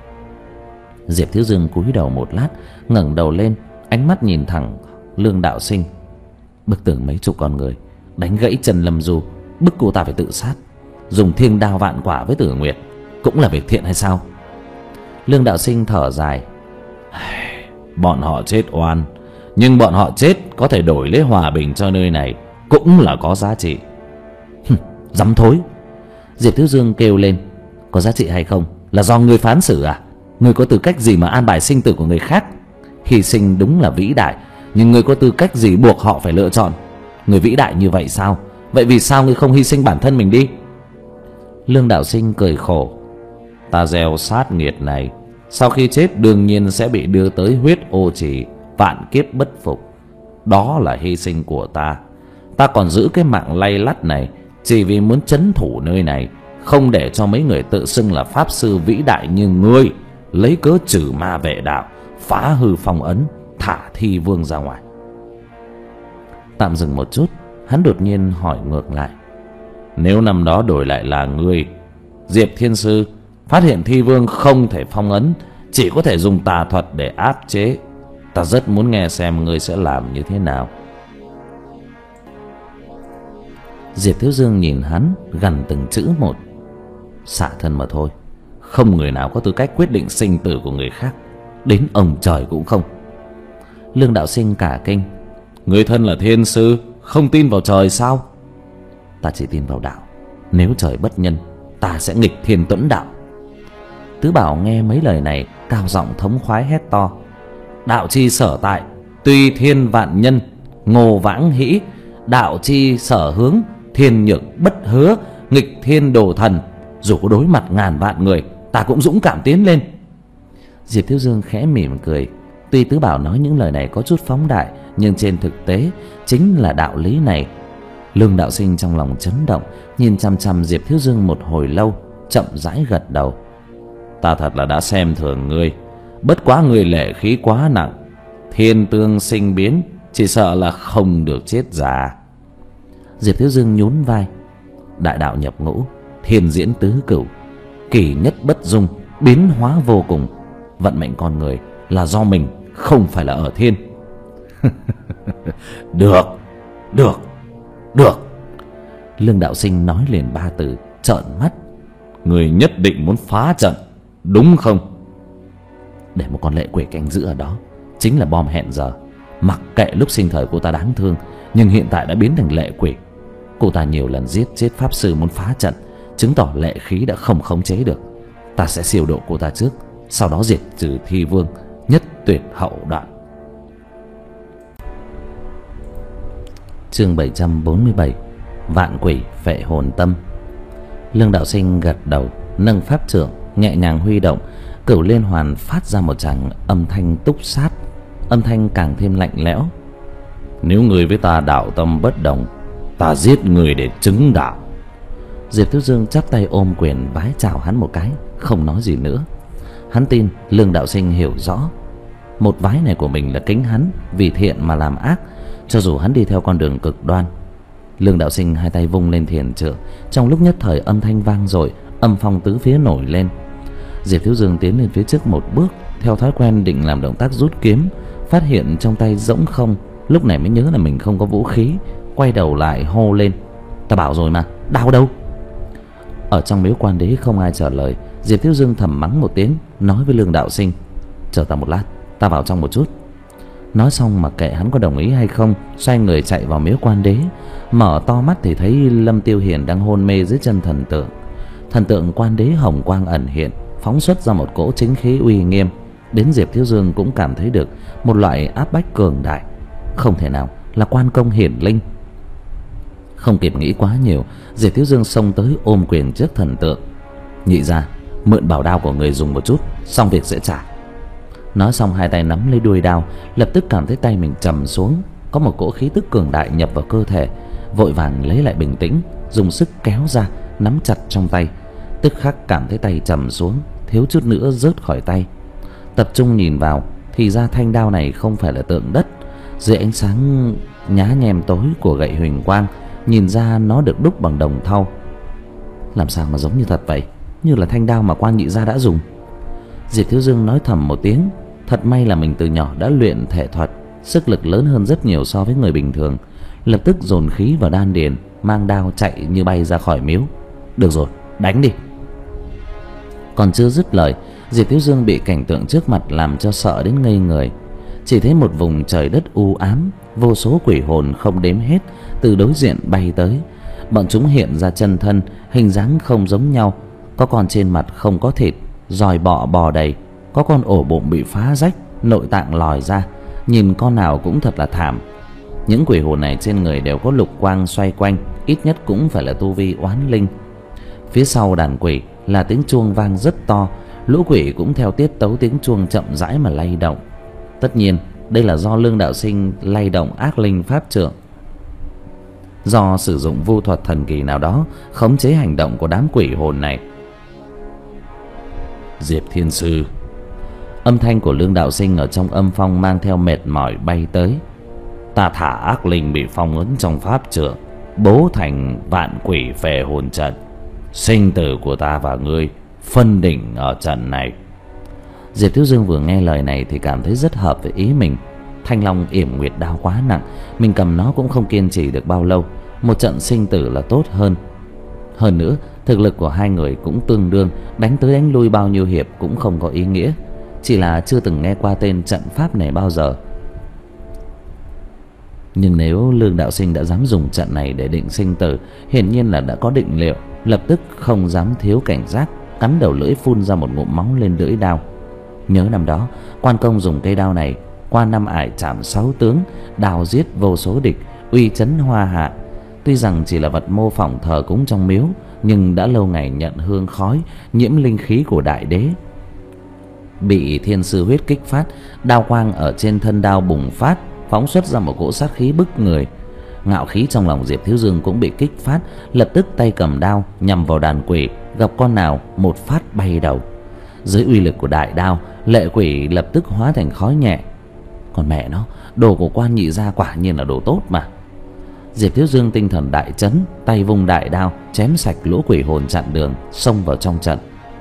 Diệp Thiếu Dương cúi đầu một lát, ngẩng đầu lên, ánh mắt nhìn thẳng Lương đạo sinh. Bức tường mấy chục con người, đánh gãy chân Lâm Du, bức cô ta phải tự sát, dùng thiên đao vạn quả với Tử Nguyệt, cũng là việc thiện hay sao? Lương đạo sinh thở dài. Bọn họ chết oan, nhưng bọn họ chết có thể đổi lấy hòa bình cho nơi này, cũng là có giá trị. Dám thối! Diệp Thiếu Dương kêu lên. Có giá trị hay không là do ngươi phán xử à? Ngươi có tư cách gì mà an bài sinh tử của người khác? Hy sinh đúng là vĩ đại, nhưng ngươi có tư cách gì buộc họ phải lựa chọn? Ngươi vĩ đại như vậy sao? Vậy vì sao ngươi không hy sinh bản thân mình đi? Lương đạo sinh cười khổ. Ta gieo sát nghiệt này, sau khi chết đương nhiên sẽ bị đưa tới huyết ô trì, vạn kiếp bất phục. Đó là hy sinh của ta. Ta còn giữ cái mạng lay lắt này chỉ vì muốn trấn thủ nơi này, không để cho mấy người tự xưng là pháp sư vĩ đại như ngươi lấy cớ trừ ma vệ đạo, phá hư phong ấn, thả Thi Vương ra ngoài. Tạm dừng một chút, hắn đột nhiên hỏi ngược lại. Nếu năm đó đổi lại là ngươi, Diệp Thiên Sư, phát hiện Thi Vương không thể phong ấn, chỉ có thể dùng tà thuật để áp chế, ta rất muốn nghe xem ngươi sẽ làm như thế nào. Diệp Thiếu Dương nhìn hắn, gằn từng chữ một. Xả thân mà thôi, không người nào có tư cách quyết định sinh tử của người khác, đến ông trời cũng không. Lương đạo sinh cả kinh. Người thân là thiên sư, không tin vào trời sao? Ta chỉ tin vào đạo, nếu trời bất nhân, ta sẽ nghịch thiên tuẫn đạo. Tứ Bảo nghe mấy lời này, cao giọng thống khoái hét to. Đạo chi sở tại, tuy thiên vạn nhân, ngô vãng hĩ. Đạo chi sở hướng, thiên nhược bất hứa, nghịch thiên đồ thần. Dù có đối mặt ngàn vạn người, ta cũng dũng cảm tiến lên. Diệp Thiếu Dương khẽ mỉm cười. Tuy Tứ Bảo nói những lời này có chút phóng đại, nhưng trên thực tế chính là đạo lý này. Lương đạo sinh trong lòng chấn động, nhìn chăm chăm Diệp Thiếu Dương một hồi lâu, chậm rãi gật đầu. Ta thật là đã xem thường ngươi, bất quá ngươi lệ khí quá nặng, thiên tương sinh biến, chỉ sợ là không được chết già. Diệp Thiếu Dương nhún vai. Đại đạo nhập ngũ, thiên diễn tứ cửu, kỳ nhất bất dung, biến hóa vô cùng. Vận mệnh con người là do mình, không phải là ở thiên. Được, được, được. Lương đạo sinh nói liền ba từ, trợn mắt. Người nhất định muốn phá trận, đúng không? Để một con lệ quỷ canh giữ ở đó chính là bom hẹn giờ. Mặc kệ lúc sinh thời cô ta đáng thương, nhưng hiện tại đã biến thành lệ quỷ. Cô ta nhiều lần giết chết pháp sư muốn phá trận, chứng tỏ lệ khí đã không khống chế được. Ta sẽ siêu độ cô ta trước, sau đó diệt trừ Thi Vương, nhất tuyệt hậu đoạn. Chương bảy trăm bốn mươi bảy. Vạn quỷ phệ hồn tâm. Lương đạo sinh gật đầu, nâng pháp trượng nhẹ nhàng huy động, Cửu Liên Hoàn phát ra một tràng âm thanh túc sát, âm thanh càng thêm lạnh lẽo. Nếu người với ta đạo tâm bất đồng, ta giết người để chứng đạo. Diệp Thiếu Dương chắp tay ôm quyền vái chào hắn một cái, không nói gì nữa. Hắn tin Lương đạo sinh hiểu rõ, một vái này của mình là kính hắn vì thiện mà làm ác, cho dù hắn đi theo con đường cực đoan. Lương đạo sinh hai tay vung lên thiền trượng, trong lúc nhất thời âm thanh vang dội, âm phong tứ phía nổi lên. Diệp Thiếu Dương tiến lên phía trước một bước, theo thói quen định làm động tác rút kiếm, phát hiện trong tay rỗng không, lúc này mới nhớ là mình không có vũ khí, quay đầu lại hô lên. Ta bảo rồi mà, đao đâu? Ở trong miếu Quan Đế không ai trả lời. Diệp Thiếu Dương thầm mắng một tiếng, nói với Lương đạo sinh. Chờ ta một lát, ta vào trong một chút. Nói xong mà kệ hắn có đồng ý hay không, xoay người chạy vào miếu Quan Đế. Mở to mắt thì thấy Lâm Tiêu Hiền đang hôn mê dưới chân thần tượng. Thần tượng Quan Đế hồng quang ẩn hiện, phóng xuất ra một cỗ chính khí uy nghiêm. đến Diệp Thiếu Dương cũng cảm thấy được một loại áp bách cường đại, không thể nào là quan công hiển linh. Không kịp nghĩ quá nhiều, Diệp Thiếu Dương xông tới ôm quyền trước thần tượng. Nhị gia, mượn bảo đao của người dùng một chút, xong việc sẽ trả. Nói xong hai tay nắm lấy đuôi đao, lập tức cảm thấy tay mình trầm xuống, có một cỗ khí tức cường đại nhập vào cơ thể, vội vàng lấy lại bình tĩnh, dùng sức kéo ra, nắm chặt trong tay. Tức khắc cảm thấy tay trầm xuống, thiếu chút nữa rớt khỏi tay. Tập trung nhìn vào thì ra thanh đao này không phải là tượng đất. Dưới ánh sáng nhá nhem tối của gậy huỳnh quang, nhìn ra nó được đúc bằng đồng thau. Làm sao mà giống như thật vậy, như là thanh đao mà Quan nhị gia đã dùng. Diệp Thiếu Dương nói thầm một tiếng. Thật may là mình từ nhỏ đã luyện thể thuật, sức lực lớn hơn rất nhiều so với người bình thường. Lập tức dồn khí vào đan điền, mang đao chạy như bay ra khỏi miếu. Được rồi, đánh đi. Còn chưa dứt lời, Diệp Thiếu Dương bị cảnh tượng trước mặt làm cho sợ đến ngây người. Chỉ thấy một vùng trời đất u ám, vô số quỷ hồn không đếm hết từ đối diện bay tới. Bọn chúng hiện ra chân thân, hình dáng không giống nhau. Có con trên mặt không có thịt, giòi bọ bò đầy. Có con ổ bụng bị phá rách, nội tạng lòi ra, nhìn con nào cũng thật là thảm. Những quỷ hồn này trên người đều có lục quang xoay quanh, ít nhất cũng phải là tu vi oán linh. Phía sau đàn quỷ là tiếng chuông vang rất to, lũ quỷ cũng theo tiết tấu tiếng chuông chậm rãi mà lay động. Tất nhiên đây là do Lương đạo sinh lay động ác linh pháp trượng, do sử dụng vu thuật thần kỳ nào đó khống chế hành động của đám quỷ hồn này. Diệp Thiên Sư. Âm thanh của Lương đạo sinh ở trong âm phong mang theo mệt mỏi bay tới. Ta thả ác linh bị phong ấn trong pháp trượng, bố thành vạn quỷ phệ hồn trận. Sinh tử của ta và ngươi phân định ở trận này. Diệp Thiếu Dương vừa nghe lời này thì cảm thấy rất hợp với ý mình. Thanh Long yểm nguyệt đao quá nặng, mình cầm nó cũng không kiên trì được bao lâu. Một trận sinh tử là tốt hơn. Hơn nữa thực lực của hai người cũng tương đương, đánh tới đánh lui bao nhiêu hiệp cũng không có ý nghĩa. Chỉ là chưa từng nghe qua tên trận pháp này bao giờ. Nhưng nếu Lương đạo sinh đã dám dùng trận này để định sinh tử, hiển nhiên là đã có định liệu. Lập tức không dám thiếu cảnh giác, cắn đầu lưỡi phun ra một ngụm máu lên lưỡi đao. Nhớ năm đó Quan công dùng cây đao này qua năm ải chạm sáu tướng, đào giết vô số địch, uy chấn hoa hạ. Tuy rằng chỉ là vật mô phỏng thờ cúng trong miếu, nhưng đã lâu ngày nhận hương khói, nhiễm linh khí của đại đế. Bị thiên sư huyết kích phát, đao quang ở trên thân đao bùng phát, phóng xuất ra một cỗ sát khí bức người. Ngạo khí trong lòng Diệp Thiếu Dương cũng bị kích phát, lập tức tay cầm đao nhằm vào đàn quỷ, gặp con nào một phát bay đầu. Dưới uy lực của đại đao, lệ quỷ lập tức hóa thành khói nhẹ. Còn mẹ nó, đồ của Quan nhị gia quả nhiên là đồ tốt mà. Diệp Thiếu Dương tinh thần đại chấn, tay vung đại đao chém sạch lũ quỷ hồn chặn đường, xông vào trong trận.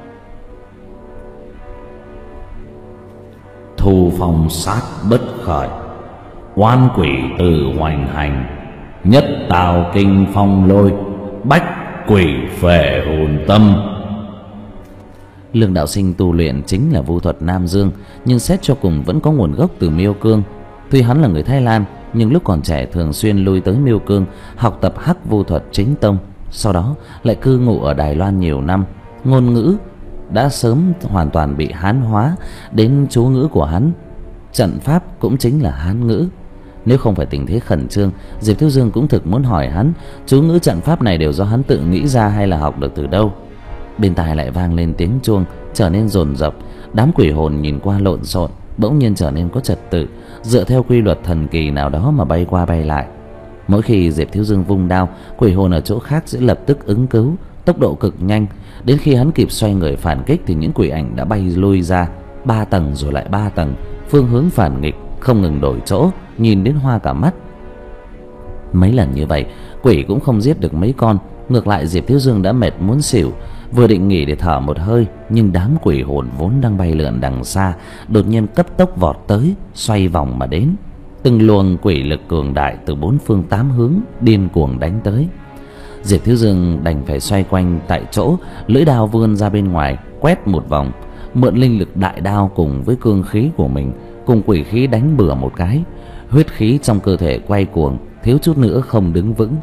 Thu phong sát bất khởi, oan quỷ từ hoành hành. Nhất tào kinh phong lôi, bách quỷ phệ hồn tâm. Lương đạo sinh tu luyện chính là vu thuật Nam Dương, nhưng xét cho cùng vẫn có nguồn gốc từ Miêu Cương. Tuy hắn là người Thái Lan, nhưng lúc còn trẻ thường xuyên lui tới Miêu Cương học tập hắc vu thuật chính tông, sau đó lại cư ngụ ở Đài Loan nhiều năm. Ngôn ngữ đã sớm hoàn toàn bị Hán hóa, đến chú ngữ của hắn, trận pháp cũng chính là Hán ngữ. Nếu không phải tình thế khẩn trương, Diệp Thiếu Dương cũng thực muốn hỏi hắn, chú ngữ trận pháp này đều do hắn tự nghĩ ra hay là học được từ đâu. Bên tai lại vang lên tiếng chuông, trở nên dồn dập. Đám quỷ hồn nhìn qua lộn xộn, bỗng nhiên trở nên có trật tự, dựa theo quy luật thần kỳ nào đó mà bay qua bay lại. Mỗi khi Diệp Thiếu Dương vung đao, quỷ hồn ở chỗ khác sẽ lập tức ứng cứu, tốc độ cực nhanh. Đến khi hắn kịp xoay người phản kích thì những quỷ ảnh đã bay lui ra, ba tầng rồi lại ba tầng, phương hướng phản nghịch, không ngừng đổi chỗ, nhìn đến hoa cả mắt. Mấy lần như vậy, quỷ cũng không giết được mấy con, ngược lại Diệp Thiếu Dương đã mệt muốn xỉu. Vừa định nghỉ để thở một hơi, nhưng đám quỷ hồn vốn đang bay lượn đằng xa đột nhiên cấp tốc vọt tới, xoay vòng mà đến. Từng luồng quỷ lực cường đại từ bốn phương tám hướng điên cuồng đánh tới. Diệp Thiếu Dương đành phải xoay quanh tại chỗ, lưỡi đao vươn ra bên ngoài quét một vòng, mượn linh lực đại đao cùng với cương khí của mình, cùng quỷ khí đánh bừa một cái. Huyết khí trong cơ thể quay cuồng, thiếu chút nữa không đứng vững.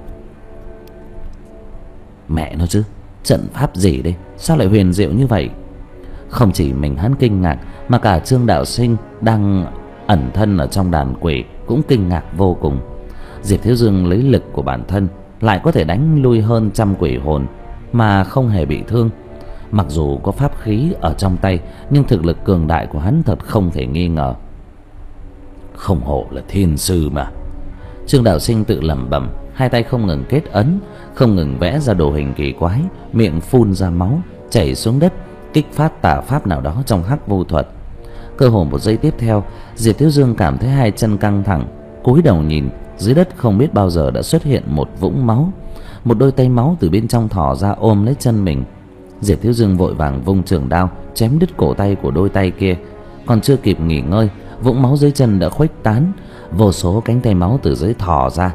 Mẹ nó chứ, trận pháp gì đây, sao lại huyền diệu như vậy? Không chỉ mình hắn kinh ngạc, mà cả Trương Đạo Sinh đang ẩn thân ở trong đàn quỷ cũng kinh ngạc vô cùng. Diệp Thiếu Dương lấy lực của bản thân lại có thể đánh lui hơn trăm quỷ hồn mà không hề bị thương. Mặc dù có pháp khí ở trong tay, nhưng thực lực cường đại của hắn thật không thể nghi ngờ. Không hổ là thiên sư mà. Trương Đạo Sinh tự lẩm bẩm, hai tay không ngừng kết ấn, không ngừng vẽ ra đồ hình kỳ quái, miệng phun ra máu chảy xuống đất, kích phát tà pháp nào đó trong hắc vô thuật. Cơ hồ một giây tiếp theo, Diệp Thiếu Dương cảm thấy hai chân căng thẳng, cúi đầu nhìn dưới đất, không biết bao giờ đã xuất hiện một vũng máu. Một đôi tay máu từ bên trong thò ra ôm lấy chân mình. Diệp Thiếu Dương vội vàng vung trường đao chém đứt cổ tay của đôi tay kia. Còn chưa kịp nghỉ ngơi, vũng máu dưới chân đã khuếch tán, vô số cánh tay máu từ dưới thò ra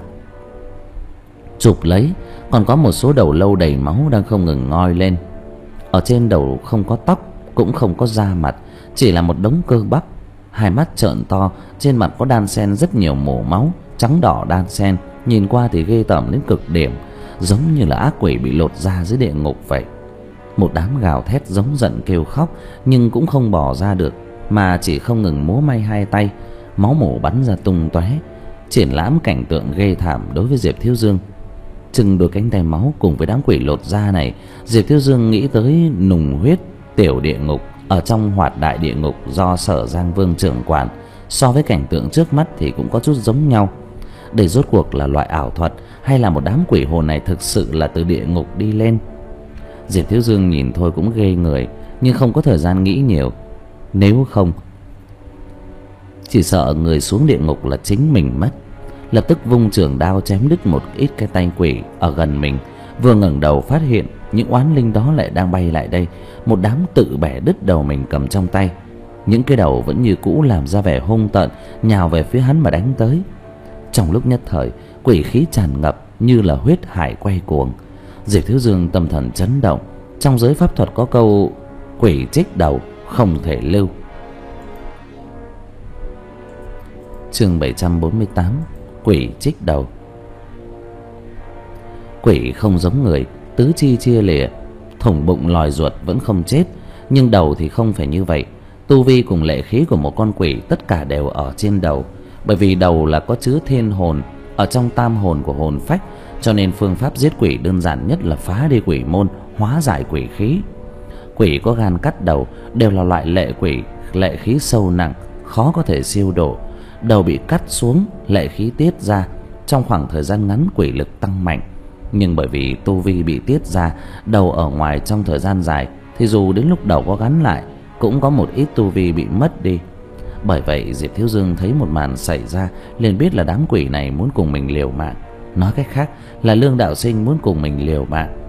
chụp lấy. Còn có một số đầu lâu đầy máu đang không ngừng ngoi lên. Ở trên đầu không có tóc, cũng không có da mặt, chỉ là một đống cơ bắp. Hai mắt trợn to, trên mặt có đan xen rất nhiều mổ máu trắng đỏ đan xen, nhìn qua thì ghê tởm đến cực điểm, giống như là ác quỷ bị lột da dưới địa ngục vậy. Một đám gào thét giống giận kêu khóc, nhưng cũng không bỏ ra được, mà chỉ không ngừng múa may hai tay, máu mổ bắn ra tung tóe, triển lãm cảnh tượng ghê thảm đối với Diệp Thiếu Dương. Chừng đôi cánh tay máu cùng với đám quỷ lột da này, Diệp Thiếu Dương nghĩ tới nùng huyết tiểu địa ngục ở trong Hoạt Đại Địa Ngục do Sở Giang Vương trưởng quản. So với cảnh tượng trước mắt thì cũng có chút giống nhau. Đây rốt cuộc là loại ảo thuật hay là một đám quỷ hồn này thực sự là từ địa ngục đi lên? Diệp Thiếu Dương nhìn thôi cũng ghê người, nhưng không có thời gian nghĩ nhiều. Nếu không, chỉ sợ người xuống địa ngục là chính mình mất. Lập tức vung trường đao chém đứt một ít cái tay quỷ ở gần mình. Vừa ngẩng đầu phát hiện những oán linh đó lại đang bay lại đây, một đám tự bẻ đứt đầu mình cầm trong tay. Những cái đầu vẫn như cũ làm ra vẻ hung tợn, nhào về phía hắn mà đánh tới. Trong lúc nhất thời, quỷ khí tràn ngập như là huyết hải quay cuồng. Diệp Thiếu Dương tâm thần chấn động. Trong giới pháp thuật có câu quỷ trích đầu không thể lưu. Chương bảy trăm bốn mươi tám, quỷ trích đầu. Quỷ không giống người, tứ chi chia lìa, thủng bụng lòi ruột vẫn không chết, nhưng đầu thì không phải như vậy. Tu vi cùng lệ khí của một con quỷ tất cả đều ở trên đầu, bởi vì đầu là có chứa thiên hồn ở trong tam hồn của hồn phách, cho nên phương pháp giết quỷ đơn giản nhất là phá đi quỷ môn, hóa giải quỷ khí. Quỷ có gan cắt đầu đều là loại lệ quỷ, lệ khí sâu nặng, khó có thể siêu độ. Đầu bị cắt xuống, lệ khí tiết ra, trong khoảng thời gian ngắn quỷ lực tăng mạnh. Nhưng bởi vì tu vi bị tiết ra, đầu ở ngoài trong thời gian dài, thì dù đến lúc đầu có gắn lại, cũng có một ít tu vi bị mất đi. Bởi vậy Diệp Thiếu Dương thấy một màn xảy ra, liền biết là đám quỷ này muốn cùng mình liều mạng. Nói cách khác là Lương Đạo Sinh muốn cùng mình liều mạng.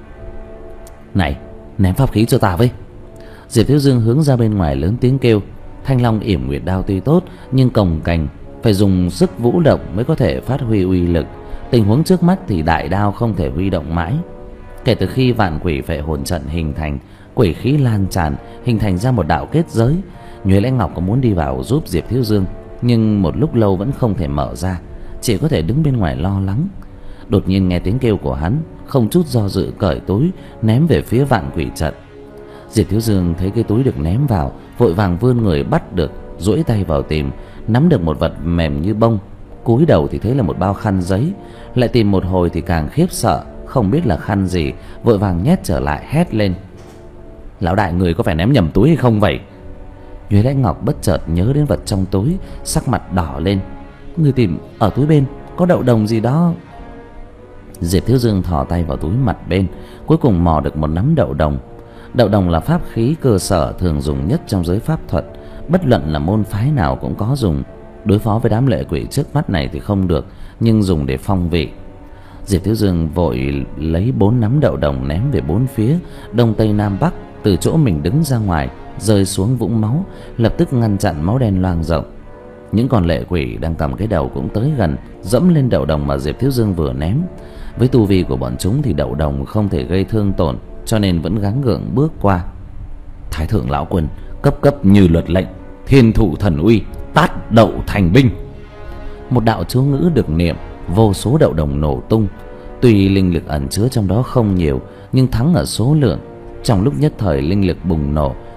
Này, ném pháp khí cho ta với. Diệp Thiếu Dương hướng ra bên ngoài lớn tiếng kêu. Thanh Long Yểm Nguyệt Đao tuy tốt, nhưng cồng kềnh, phải dùng sức vũ động mới có thể phát huy uy lực. Tình huống trước mắt thì đại đao không thể huy động mãi. Kể từ khi vạn quỷ phệ hồn trận hình thành, quỷ khí lan tràn, hình thành ra một đạo kết giới. Nhuế Lãnh Ngọc có muốn đi vào giúp Diệp Thiếu Dương, nhưng một lúc lâu vẫn không thể mở ra, chỉ có thể đứng bên ngoài lo lắng. Đột nhiên nghe tiếng kêu của hắn, không chút do dự cởi túi ném về phía vạn quỷ trận. Diệp Thiếu Dương thấy cái túi được ném vào, vội vàng vươn người bắt được, duỗi tay vào tìm, nắm được một vật mềm như bông. Cúi đầu thì thấy là một bao khăn giấy, lại tìm một hồi thì càng khiếp sợ, không biết là khăn gì, vội vàng nhét trở lại, hét lên: Lão đại, người có phải ném nhầm túi hay không vậy? Nhuế Lãnh Ngọc bất chợt nhớ đến vật trong túi, sắc mặt đỏ lên. Người tìm ở túi bên có đậu đồng gì đó. Diệp Thiếu Dương thò tay vào túi mặt bên, cuối cùng mò được một nắm đậu đồng. Đậu đồng là pháp khí cơ sở thường dùng nhất trong giới pháp thuật, bất luận là môn phái nào cũng có dùng. Đối phó với đám lệ quỷ trước mắt này thì không được, nhưng dùng để phong vị. Diệp Thiếu Dương vội lấy bốn nắm đậu đồng ném về bốn phía, đông tây nam bắc, từ chỗ mình đứng ra ngoài, rơi xuống vũng máu, lập tức ngăn chặn máu đen loang rộng. Những con lệ quỷ đang cầm cái đầu cũng tới gần, dẫm lên đậu đồng mà Diệp Thiếu Dương vừa ném. Với tu vi của bọn chúng thì đậu đồng không thể gây thương tổn, cho nên vẫn gắng gượng bước qua. Thái thượng lão quân, cấp cấp như luật lệnh, thiên thụ thần uy, tát đậu thành binh. Một đạo chú ngữ được niệm, vô số đậu đồng nổ tung. Tuy linh lực ẩn chứa trong đó không nhiều, nhưng thắng ở số lượng. Trong lúc nhất thời linh lực bùng nổ,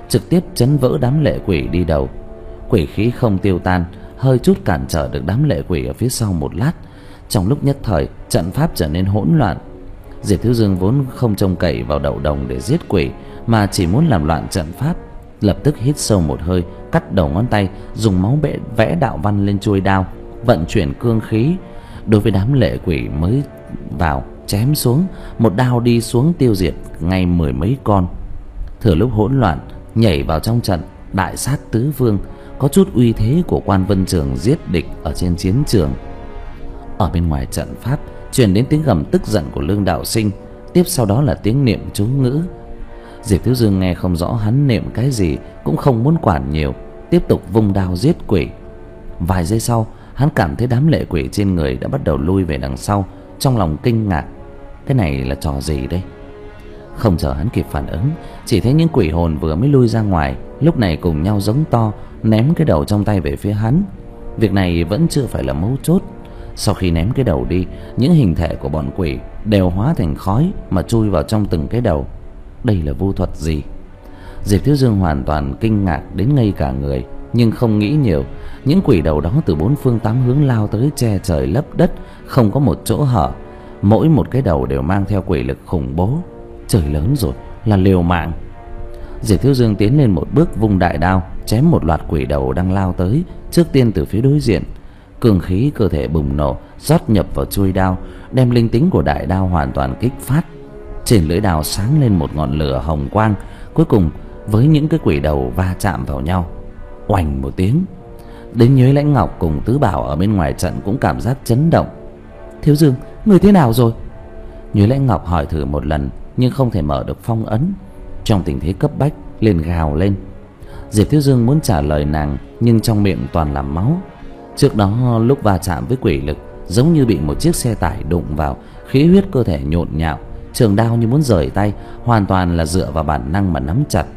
trực tiếp chấn vỡ đám lệ quỷ đi đầu. Quỷ khí không tiêu tan, hơi chút cản trở được đám lệ quỷ ở phía sau một lát. Trong lúc nhất thời, trận pháp trở nên hỗn loạn. Diệp Thiếu Dương vốn không trông cậy vào đậu đồng để giết quỷ, mà chỉ muốn làm loạn trận pháp, lập tức hít sâu một hơi, cắt đầu ngón tay, dùng máu bẽ vẽ đạo văn lên chuôi đao, vận chuyển cương khí. Đối với đám lệ quỷ mới vào, chém xuống, một đao đi xuống tiêu diệt ngay mười mấy con. Thừa lúc hỗn loạn, nhảy vào trong trận đại sát tứ phương, có chút uy thế của Quan Vân Trường giết địch ở trên chiến trường. Ở bên ngoài trận pháp truyền đến tiếng gầm tức giận của Lương Đạo Sinh, tiếp sau đó là tiếng niệm chú ngữ. Diệp Thiếu Dương nghe không rõ hắn niệm cái gì, cũng không muốn quản nhiều, tiếp tục vung đao giết quỷ. Vài giây sau, hắn cảm thấy đám lệ quỷ trên người đã bắt đầu lui về đằng sau, trong lòng kinh ngạc. Cái này là trò gì đây? Không chờ hắn kịp phản ứng, chỉ thấy những quỷ hồn vừa mới lui ra ngoài lúc này cùng nhau giống to, ném cái đầu trong tay về phía hắn. Việc này vẫn chưa phải là mấu chốt. Sau khi ném cái đầu đi, những hình thể của bọn quỷ đều hóa thành khói mà chui vào trong từng cái đầu. Đây là vu thuật gì? Diệp Thiếu Dương hoàn toàn kinh ngạc đến ngây cả người, nhưng không nghĩ nhiều. Những quỷ đầu đó từ bốn phương tám hướng lao tới, che trời lấp đất, không có một chỗ hở. Mỗi một cái đầu đều mang theo quỷ lực khủng bố. Trời lớn rồi, là liều mạng. Diệp Thiếu Dương tiến lên một bước, vung đại đao chém một loạt quỷ đầu đang lao tới, trước tiên từ phía đối diện. Cường khí cơ thể bùng nổ, rót nhập vào chuôi đao, đem linh tính của đại đao hoàn toàn kích phát. Trên lưỡi đao sáng lên một ngọn lửa hồng quang, cuối cùng với những cái quỷ đầu va chạm vào nhau. Oành một tiếng, đến Nhuế Lãnh Ngọc cùng Tứ Bảo ở bên ngoài trận cũng cảm giác chấn động. Thiếu Dương, người thế nào rồi? Nhuế Lãnh Ngọc hỏi thử một lần nhưng không thể mở được phong ấn. Trong tình thế cấp bách, liền gào lên. Diệp Thiếu Dương muốn trả lời nàng, nhưng trong miệng toàn là máu. Trước đó lúc va chạm với quỷ lực, giống như bị một chiếc xe tải đụng vào, khí huyết cơ thể nhộn nhạo, trường đao như muốn rời tay, hoàn toàn là dựa vào bản năng mà nắm chặt.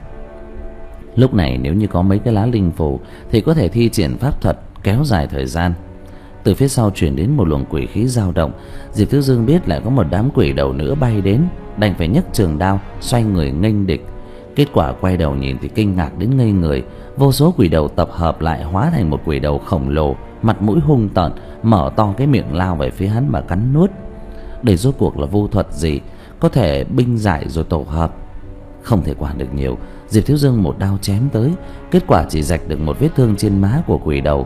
Lúc này nếu như có mấy cái lá linh phù thì có thể thi triển pháp thuật kéo dài thời gian. Từ phía sau truyền đến một luồng quỷ khí dao động. Diệp Thiếu Dương biết lại có một đám quỷ đầu nữa bay đến, đành phải nhấc trường đao xoay người nghênh địch. Kết quả quay đầu nhìn thì kinh ngạc đến ngây người. Vô số quỷ đầu tập hợp lại hóa thành một quỷ đầu khổng lồ, mặt mũi hung tợn, mở to cái miệng lao về phía hắn mà cắn nuốt. Đây rốt cuộc là vu thuật gì, có thể binh giải rồi tổ hợp? Không thể quản được nhiều, Diệp Thiếu Dương một đao chém tới, kết quả chỉ rạch được một vết thương trên má của quỷ đầu.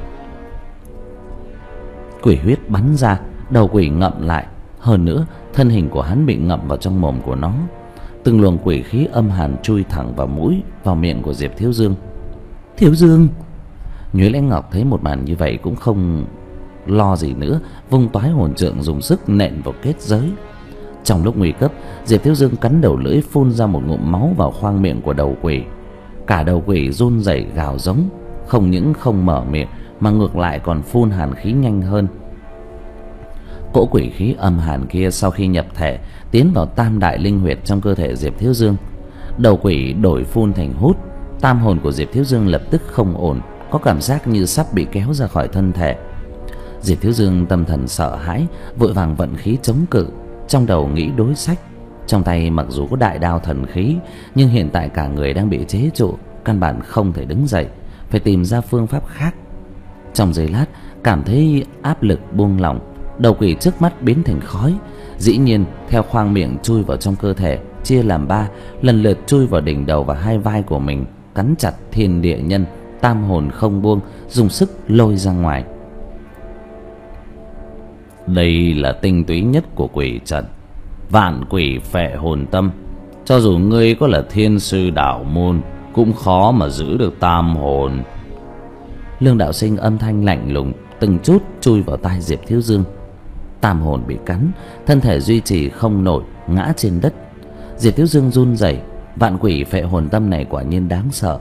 Quỷ huyết bắn ra, đầu quỷ ngậm lại, hơn nữa thân hình của hắn bị ngậm vào trong mồm của nó. Từng luồng quỷ khí âm hàn chui thẳng vào mũi, vào miệng của Diệp Thiếu Dương. Thiếu Dương! Nhuế Lãnh Ngọc thấy một màn như vậy cũng không lo gì nữa, vung toái hồn trượng dùng sức nện vào kết giới. Trong lúc nguy cấp, Diệp Thiếu Dương cắn đầu lưỡi, phun ra một ngụm máu vào khoang miệng của đầu quỷ. Cả đầu quỷ run rẩy gào giống, không những không mở miệng mà ngược lại còn phun hàn khí nhanh hơn. Cỗ quỷ khí âm hàn kia sau khi nhập thể tiến vào tam đại linh huyệt trong cơ thể Diệp Thiếu Dương. Đầu quỷ đổi phun thành hút, tam hồn của Diệp Thiếu Dương lập tức không ổn, có cảm giác như sắp bị kéo ra khỏi thân thể. Diệp Thiếu Dương tâm thần sợ hãi, vội vàng vận khí chống cự, trong đầu nghĩ đối sách. Trong tay mặc dù có đại đao thần khí, nhưng hiện tại cả người đang bị chế trụ, căn bản không thể đứng dậy, phải tìm ra phương pháp khác. Trong giây lát, cảm thấy áp lực buông lỏng, đầu quỷ trước mắt biến thành khói, dĩ nhiên theo khoang miệng chui vào trong cơ thể, chia làm ba, lần lượt chui vào đỉnh đầu và hai vai của mình, cắn chặt thiên địa nhân, tam hồn không buông, dùng sức lôi ra ngoài. Đây là tinh túy nhất của quỷ trận, vạn quỷ phệ hồn tâm. Cho dù ngươi có là thiên sư đạo môn, cũng khó mà giữ được tam hồn. Lương Đạo Sinh âm thanh lạnh lùng từng chút chui vào tai Diệp Thiếu Dương. Tam hồn bị cắn, thân thể duy trì không nổi, ngã trên đất. Diệp Thiếu Dương run rẩy, vạn quỷ phệ hồn tâm này quả nhiên đáng sợ.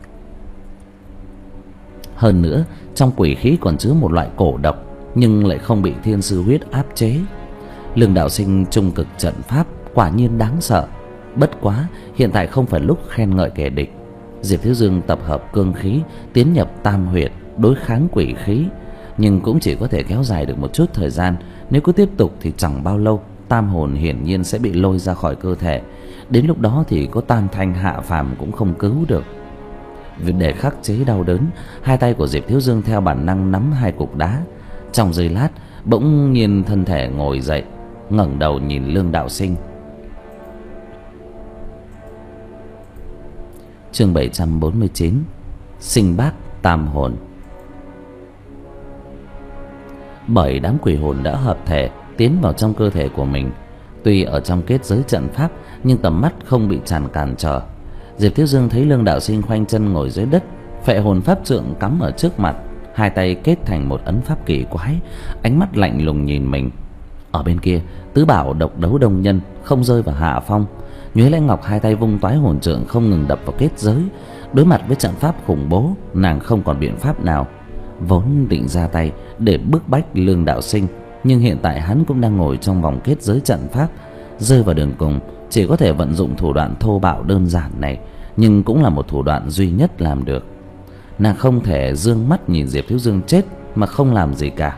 Hơn nữa, trong quỷ khí còn chứa một loại cổ độc, nhưng lại không bị thiên sư huyết áp chế. Lương Đạo Sinh trung cực trận pháp quả nhiên đáng sợ. Bất quá hiện tại không phải lúc khen ngợi kẻ địch. Diệp Thiếu Dương tập hợp cương khí, tiến nhập tam huyệt, đối kháng quỷ khí, nhưng cũng chỉ có thể kéo dài được một chút thời gian. Nếu cứ tiếp tục thì chẳng bao lâu tam hồn hiển nhiên sẽ bị lôi ra khỏi cơ thể. Đến lúc đó thì có tam thanh hạ phàm cũng không cứu được. Để khắc chế đau đớn, hai tay của Diệp Thiếu Dương theo bản năng nắm hai cục đá. Trong giây lát, bỗng nhiên thân thể ngồi dậy, ngẩng đầu nhìn Lương Đạo Sinh. Chương bảy trăm bốn mươi chín. Sinh bác tam hồn. Bởi đám quỷ hồn đã hợp thể tiến vào trong cơ thể của mình. Tuy ở trong kết giới trận pháp, nhưng tầm mắt không bị tràn cản trở. Diệp Thiếu Dương thấy Lương Đạo Sinh khoanh chân ngồi dưới đất, phệ hồn pháp trượng cắm ở trước mặt, hai tay kết thành một ấn pháp kỳ quái, ánh mắt lạnh lùng nhìn mình. Ở bên kia, tứ bảo độc đấu đông nhân không rơi vào hạ phong. Nhuế Lãnh Ngọc hai tay vung toái hồn trượng không ngừng đập vào kết giới. Đối mặt với trận pháp khủng bố, nàng không còn biện pháp nào. Vốn định ra tay để bức bách Lương Đạo Sinh, nhưng hiện tại hắn cũng đang ngồi trong vòng kết giới trận pháp, rơi vào đường cùng, chỉ có thể vận dụng thủ đoạn thô bạo đơn giản này, nhưng cũng là một thủ đoạn duy nhất làm được. Nàng không thể dương mắt nhìn Diệp Thiếu Dương chết mà không làm gì cả.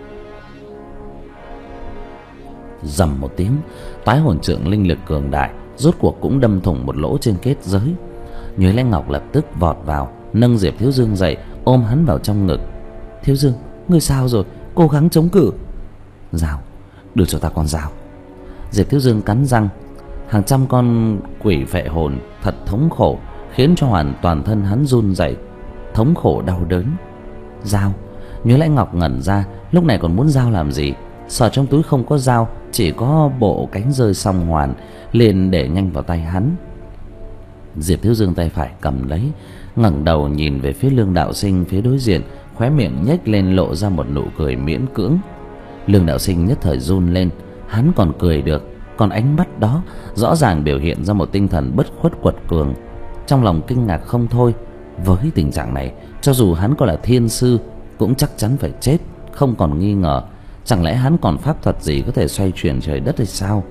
Rầm một tiếng, toái hồn trượng linh lực cường đại rốt cuộc cũng đâm thủng một lỗ trên kết giới. Nhuế Lãnh Ngọc lập tức vọt vào, nâng Diệp Thiếu Dương dậy, ôm hắn vào trong ngực. Thiếu Dương, ngươi sao rồi? Cố gắng chống cự. Dao, đưa cho ta con dao. Diệp Thiếu Dương cắn răng. Hàng trăm con quỷ phệ hồn thật thống khổ, khiến cho hoàn toàn thân hắn run rẩy, thống khổ đau đớn. Dao. Nhuế Lãnh Ngọc ngẩn ra, lúc này còn muốn dao làm gì? Sờ trong túi không có dao, chỉ có bộ cánh rơi song hoàn, liền để nhanh vào tay hắn. Diệp Thiếu Dương tay phải cầm lấy, ngẩng đầu nhìn về phía Lương Đạo Sinh phía đối diện, khóe miệng nhếch lên lộ ra một nụ cười miễn cưỡng. Lương Đạo Sinh nhất thời run lên, hắn còn cười được, còn ánh mắt đó rõ ràng biểu hiện ra một tinh thần bất khuất quật cường. Trong lòng kinh ngạc không thôi, với tình trạng này, cho dù hắn có là thiên sư cũng chắc chắn phải chết, không còn nghi ngờ. Chẳng lẽ hắn còn pháp thuật gì có thể xoay chuyển trời đất hay sao?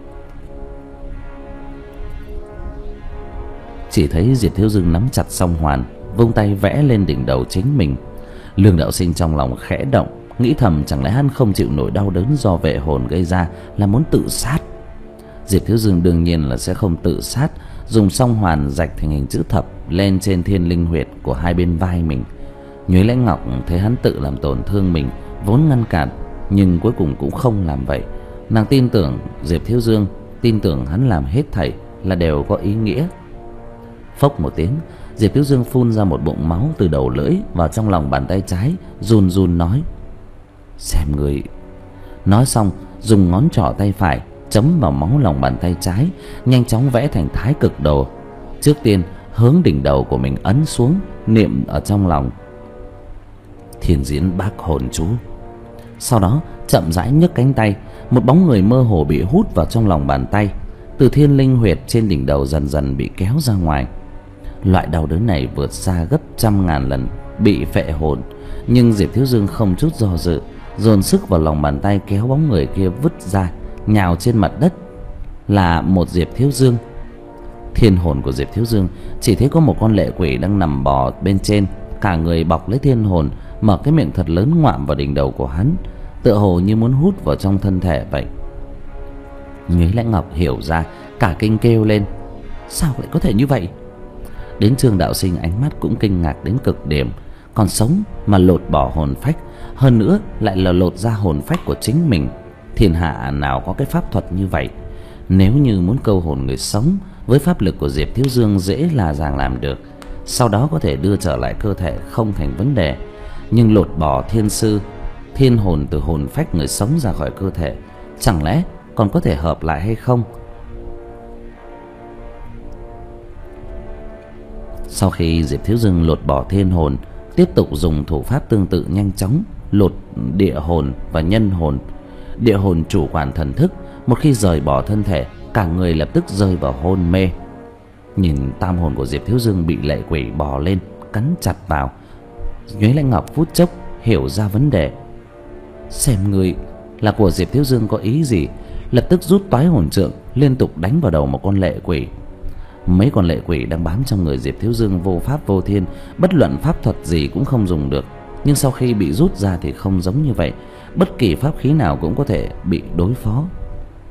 Chỉ thấy Diệp Thiếu Dương nắm chặt song hoàn, vung tay vẽ lên đỉnh đầu chính mình. Lương Đạo Sinh trong lòng khẽ động, nghĩ thầm chẳng lẽ hắn không chịu nổi đau đớn do vệ hồn gây ra là muốn tự sát. Diệp Thiếu Dương đương nhiên là sẽ không tự sát, dùng song hoàn rạch thành hình chữ thập lên trên thiên linh huyệt của hai bên vai mình. Nhuế Lãnh Ngọc thấy hắn tự làm tổn thương mình, vốn ngăn cản, nhưng cuối cùng cũng không làm vậy. Nàng tin tưởng Diệp Thiếu Dương, tin tưởng hắn làm hết thảy là đều có ý nghĩa. Phốc một tiếng, Diệp Thiếu Dương phun ra một bụng máu từ đầu lưỡi vào trong lòng bàn tay trái, run run nói: Xem người. Nói xong, dùng ngón trỏ tay phải chấm vào máu lòng bàn tay trái, nhanh chóng vẽ thành thái cực đồ. Trước tiên hướng đỉnh đầu của mình ấn xuống, niệm ở trong lòng Thiên Diễn Bác Hồn Chú. Sau đó chậm rãi nhấc cánh tay, một bóng người mơ hồ bị hút vào trong lòng bàn tay, từ thiên linh huyệt trên đỉnh đầu dần dần bị kéo ra ngoài. Loại đau đớn này vượt xa gấp trăm ngàn lần bị phệ hồn, nhưng Diệp Thiếu Dương không chút do dự, dồn sức vào lòng bàn tay kéo bóng người kia vứt ra, nhào trên mặt đất. Là một Diệp Thiếu Dương. Thiên hồn của Diệp Thiếu Dương chỉ thấy có một con lệ quỷ đang nằm bò bên trên, cả người bọc lấy thiên hồn, mở cái miệng thật lớn ngoạm vào đỉnh đầu của hắn, tựa hồ như muốn hút vào trong thân thể vậy. Nhuế Lãnh Ngọc hiểu ra, cả kinh kêu lên: Sao lại có thể như vậy? Đến Trương Đạo Sinh ánh mắt cũng kinh ngạc đến cực điểm. Còn sống mà lột bỏ hồn phách, hơn nữa lại là lột ra hồn phách của chính mình. Thiên hạ nào có cái pháp thuật như vậy? Nếu như muốn câu hồn người sống, với pháp lực của Diệp Thiếu Dương dễ là dàng làm được, sau đó có thể đưa trở lại cơ thể không thành vấn đề. Nhưng lột bỏ thiên sư thiên hồn từ hồn phách người sống ra khỏi cơ thể, chẳng lẽ còn có thể hợp lại hay không? Sau khi Diệp Thiếu Dương lột bỏ thiên hồn, tiếp tục dùng thủ pháp tương tự nhanh chóng lột địa hồn và nhân hồn. Địa hồn chủ quản thần thức, một khi rời bỏ thân thể, cả người lập tức rơi vào hôn mê. Nhìn tam hồn của Diệp Thiếu Dương bị lệ quỷ bò lên cắn chặt vào, Nhuế Lãnh Ngọc phút chốc hiểu ra vấn đề. Xem người là của Diệp Thiếu Dương có ý gì, lập tức rút toái hồn trượng liên tục đánh vào đầu một con lệ quỷ. Mấy con lệ quỷ đang bám trong người Diệp Thiếu Dương vô pháp vô thiên, bất luận pháp thuật gì cũng không dùng được. Nhưng sau khi bị rút ra thì không giống như vậy, bất kỳ pháp khí nào cũng có thể bị đối phó.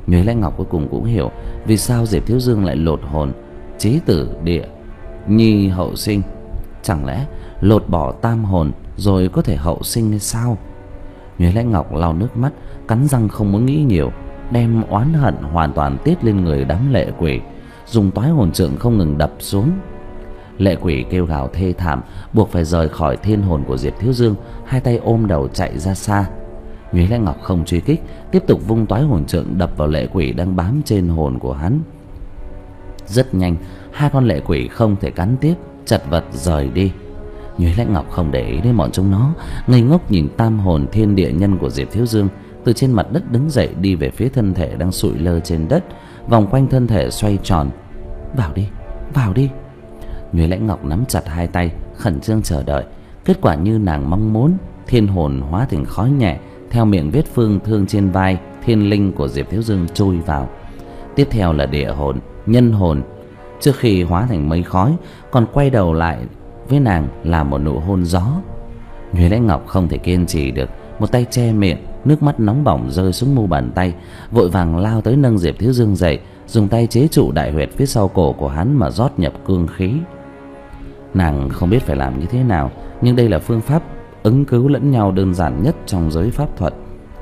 Nhuế Lãnh Ngọc cuối cùng cũng hiểu vì sao Diệp Thiếu Dương lại lột hồn chí tử địa nhi hậu sinh. Chẳng lẽ lột bỏ tam hồn rồi có thể hậu sinh hay sao? Nhuế Lãnh Ngọc lau nước mắt, cắn răng không muốn nghĩ nhiều, đem oán hận hoàn toàn tiết lên người đám lệ quỷ, dùng toái hồn trượng không ngừng đập xuống. Lệ quỷ kêu gào thê thảm, buộc phải rời khỏi thiên hồn của Diệp Thiếu Dương, hai tay ôm đầu chạy ra xa. Nhuế Lãnh Ngọc không truy kích, tiếp tục vung toái hồn trượng đập vào lệ quỷ đang bám trên hồn của hắn. Rất nhanh, hai con lệ quỷ không thể cắn tiếp, chật vật rời đi. Nhuế Lãnh Ngọc không để ý đến bọn chúng nó, ngây ngốc nhìn tam hồn thiên địa nhân của Diệp Thiếu Dương từ trên mặt đất đứng dậy, đi về phía thân thể đang sụi lơ trên đất, vòng quanh thân thể xoay tròn. Vào đi, vào đi. Nhuế Lãnh Ngọc nắm chặt hai tay, khẩn trương chờ đợi. Kết quả như nàng mong muốn, thiên hồn hóa thành khói nhẹ theo miệng vết phương thương trên vai thiên linh của Diệp Thiếu Dương trôi vào. Tiếp theo là địa hồn, nhân hồn. Trước khi hóa thành mây khói, còn quay đầu lại với nàng là một nụ hôn gió. Nhuế Lãnh Ngọc không thể kiên trì được, một tay che miệng, nước mắt nóng bỏng rơi xuống mu bàn tay, vội vàng lao tới nâng Diệp Thiếu Dương dậy, dùng tay chế trụ đại huyệt phía sau cổ của hắn mà rót nhập cương khí. Nàng không biết phải làm như thế nào, nhưng đây là phương pháp ứng cứu lẫn nhau đơn giản nhất trong giới pháp thuật.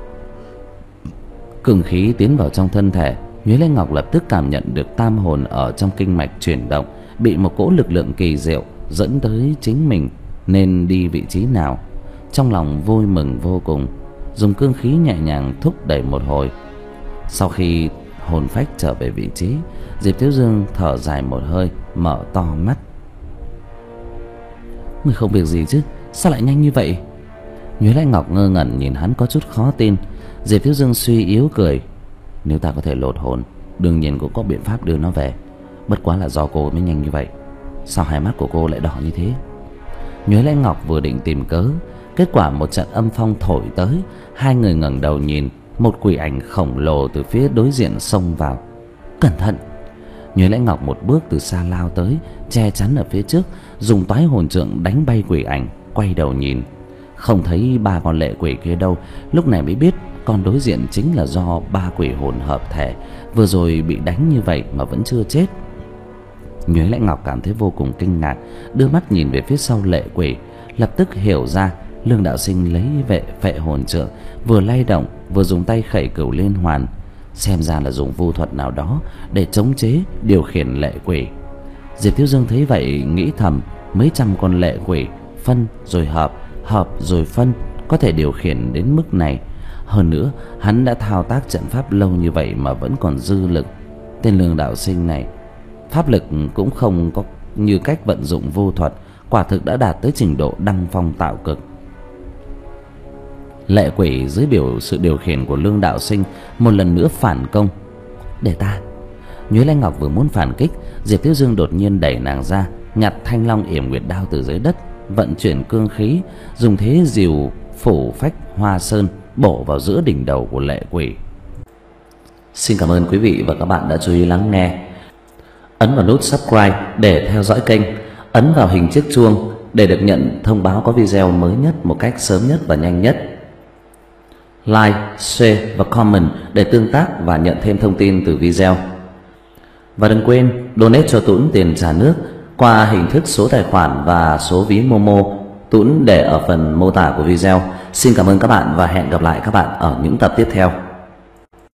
Cương khí tiến vào trong thân thể, Nhuế Lãnh Ngọc lập tức cảm nhận được tam hồn ở trong kinh mạch chuyển động, bị một cỗ lực lượng kỳ diệu dẫn tới chính mình nên đi vị trí nào. Trong lòng vui mừng vô cùng, dùng cương khí nhẹ nhàng thúc đẩy một hồi. Sau khi hồn phách trở về vị trí, Diệp Thiếu Dương thở dài một hơi, mở to mắt. Người không việc gì chứ, sao lại nhanh như vậy? Nhuế Lãnh Ngọc ngơ ngẩn nhìn hắn có chút khó tin. Diệp Thiếu Dương suy yếu cười. Nếu ta có thể lột hồn, đương nhiên cũng có biện pháp đưa nó về. Bất quá là do cô mới nhanh như vậy. Sao hai mắt của cô lại đỏ như thế? Nhuế Lãnh Ngọc vừa định tìm cớ, kết quả một trận âm phong thổi tới. Hai người ngẩng đầu nhìn, một quỷ ảnh khổng lồ từ phía đối diện xông vào. Cẩn thận! Nhuế Lãnh Ngọc một bước từ xa lao tới, che chắn ở phía trước, dùng toái hồn trượng đánh bay quỷ ảnh. Quay đầu nhìn, không thấy ba con lệ quỷ kia đâu. Lúc này mới biết con đối diện chính là do ba quỷ hồn hợp thể, vừa rồi bị đánh như vậy mà vẫn chưa chết. Nhuế Lãnh Ngọc cảm thấy vô cùng kinh ngạc, đưa mắt nhìn về phía sau lệ quỷ, lập tức hiểu ra Lương đạo sinh lấy vệ phệ hồn trượng, vừa lay động vừa dùng tay khẩy cửu liên hoàn, xem ra là dùng vu thuật nào đó để chống chế điều khiển lệ quỷ. Diệp Thiếu Dương thấy vậy nghĩ thầm, mấy trăm con lệ quỷ phân rồi hợp, hợp rồi phân, có thể điều khiển đến mức này. Hơn nữa hắn đã thao tác trận pháp lâu như vậy mà vẫn còn dư lực. Tên Lương đạo sinh này pháp lực cũng không có như cách vận dụng vô thuật, quả thực đã đạt tới trình độ đăng phong tạo cực. Lệ quỷ dưới biểu sự điều khiển của Lương đạo sinh một lần nữa phản công. Để ta! Nhuế Lãnh Ngọc vừa muốn phản kích, Diệp Thiếu Dương đột nhiên đẩy nàng ra, nhặt thanh long yểm nguyệt đao từ dưới đất, vận chuyển cương khí, dùng thế diều phủ phách hoa sơn bổ vào giữa đỉnh đầu của lệ quỷ. Xin cảm ơn quý vị và các bạn đã chú ý lắng nghe. Ấn vào nút subscribe để theo dõi kênh, ấn vào hình chiếc chuông để được nhận thông báo có video mới nhất một cách sớm nhất và nhanh nhất. Like, share và comment để tương tác và nhận thêm thông tin từ video. Và đừng quên donate cho Tuấn tiền trả nước qua hình thức số tài khoản và số ví Momo, Tuấn để ở phần mô tả của video. Xin cảm ơn các bạn và hẹn gặp lại các bạn ở những tập tiếp theo.